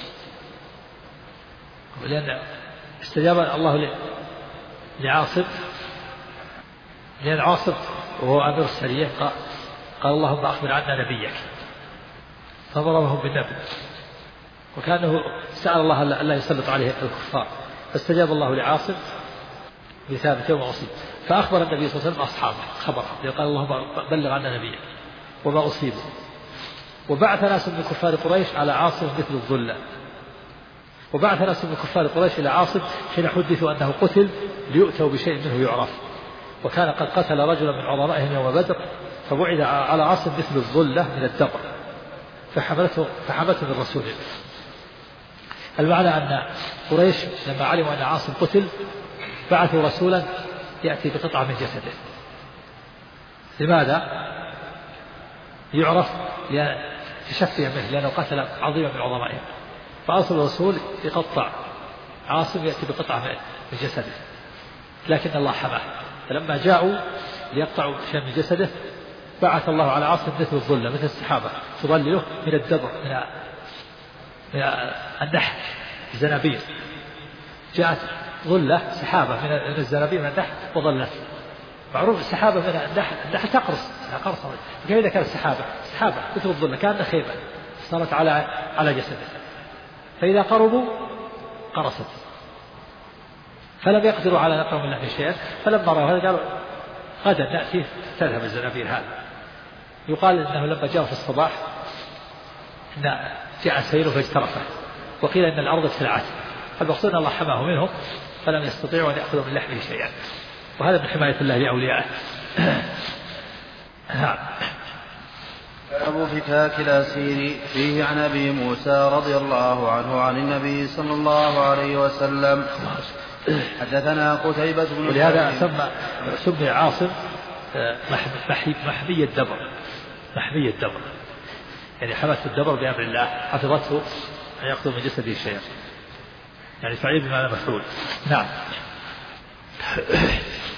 لأن استجاب الله لعاصم، لأن عاصم وهو أمير السرية قال اللهم أخبر عنا نبيك، فضربهم بالنبل، وكانه سأل الله ألا يسلط عليه الكفار، فاستجاب الله لعاصم بثابت يوم أصيب، فأخبر النبي صلى الله عليه وسلم أصحابه خبره، قال اللهم بلغ عنا نبيك وما أصيبه. وبعث ناس من كفار قريش على عاصم مثل الظلة، وبعث ناس من كفار قريش إلى عاصم حين حدثوا أنه قتل ليؤتوا بشيء منه يعرف، وكان قد قتل رجلا من عظمائهم يوم بدر، فبعد على عاصم مثل الظلة من الدبر فحمته الرسول. المعنى أن قريش لما علموا أن عاصم قتل بعثوا رسولا يأتي بقطعة من جسده. لماذا؟ يعرف تشفيا منه لأنه قتل عظيما من عظمائهم، فأرسل الرسول يقطع عاصم يأتي بقطعة من جسده، لكن الله حماه، فلما جاءوا ليقطعوا شيء من جسده بعث الله على عاصم مثل الظلة مثل السحابة تظلله من الدبر من النحل الزنابير، جاءت ظلة سحابة من الزنابير من النحل وظلت. معروف السحابة من النحل تقرص فكيف إذا كانت سحابة مثل الظلة كانت خيمة صارت على جسده، فإذا قربوا قرصت، فلم يقدروا على نقرب من لحم شيئا، فلما رأوا هذا قالوا غدا نأتي تذهب الزنابير هذا. يقال إنه لما جاءوا في الصباح إن جاء سيل فاجترفه، وقيل إن الأرض ابتلعت، فالمقصود أن الله حماه منهم فلم يستطيعوا أن يأخذوا من لحمه شيئا، وهذا من حماية الله لأوليائه. أبو فكاك الأسير فيه عن أبي موسى رضي الله عنه عن النبي صلى الله عليه وسلم. حدثنا قتيبة بن ولهذا سمي عاصم محمي الدبر، يعني حمته الدبر بأمر الله، حفظته أن يأخذ من جسده شيئا، يعني فعيل بمعنى مفعول. نعم.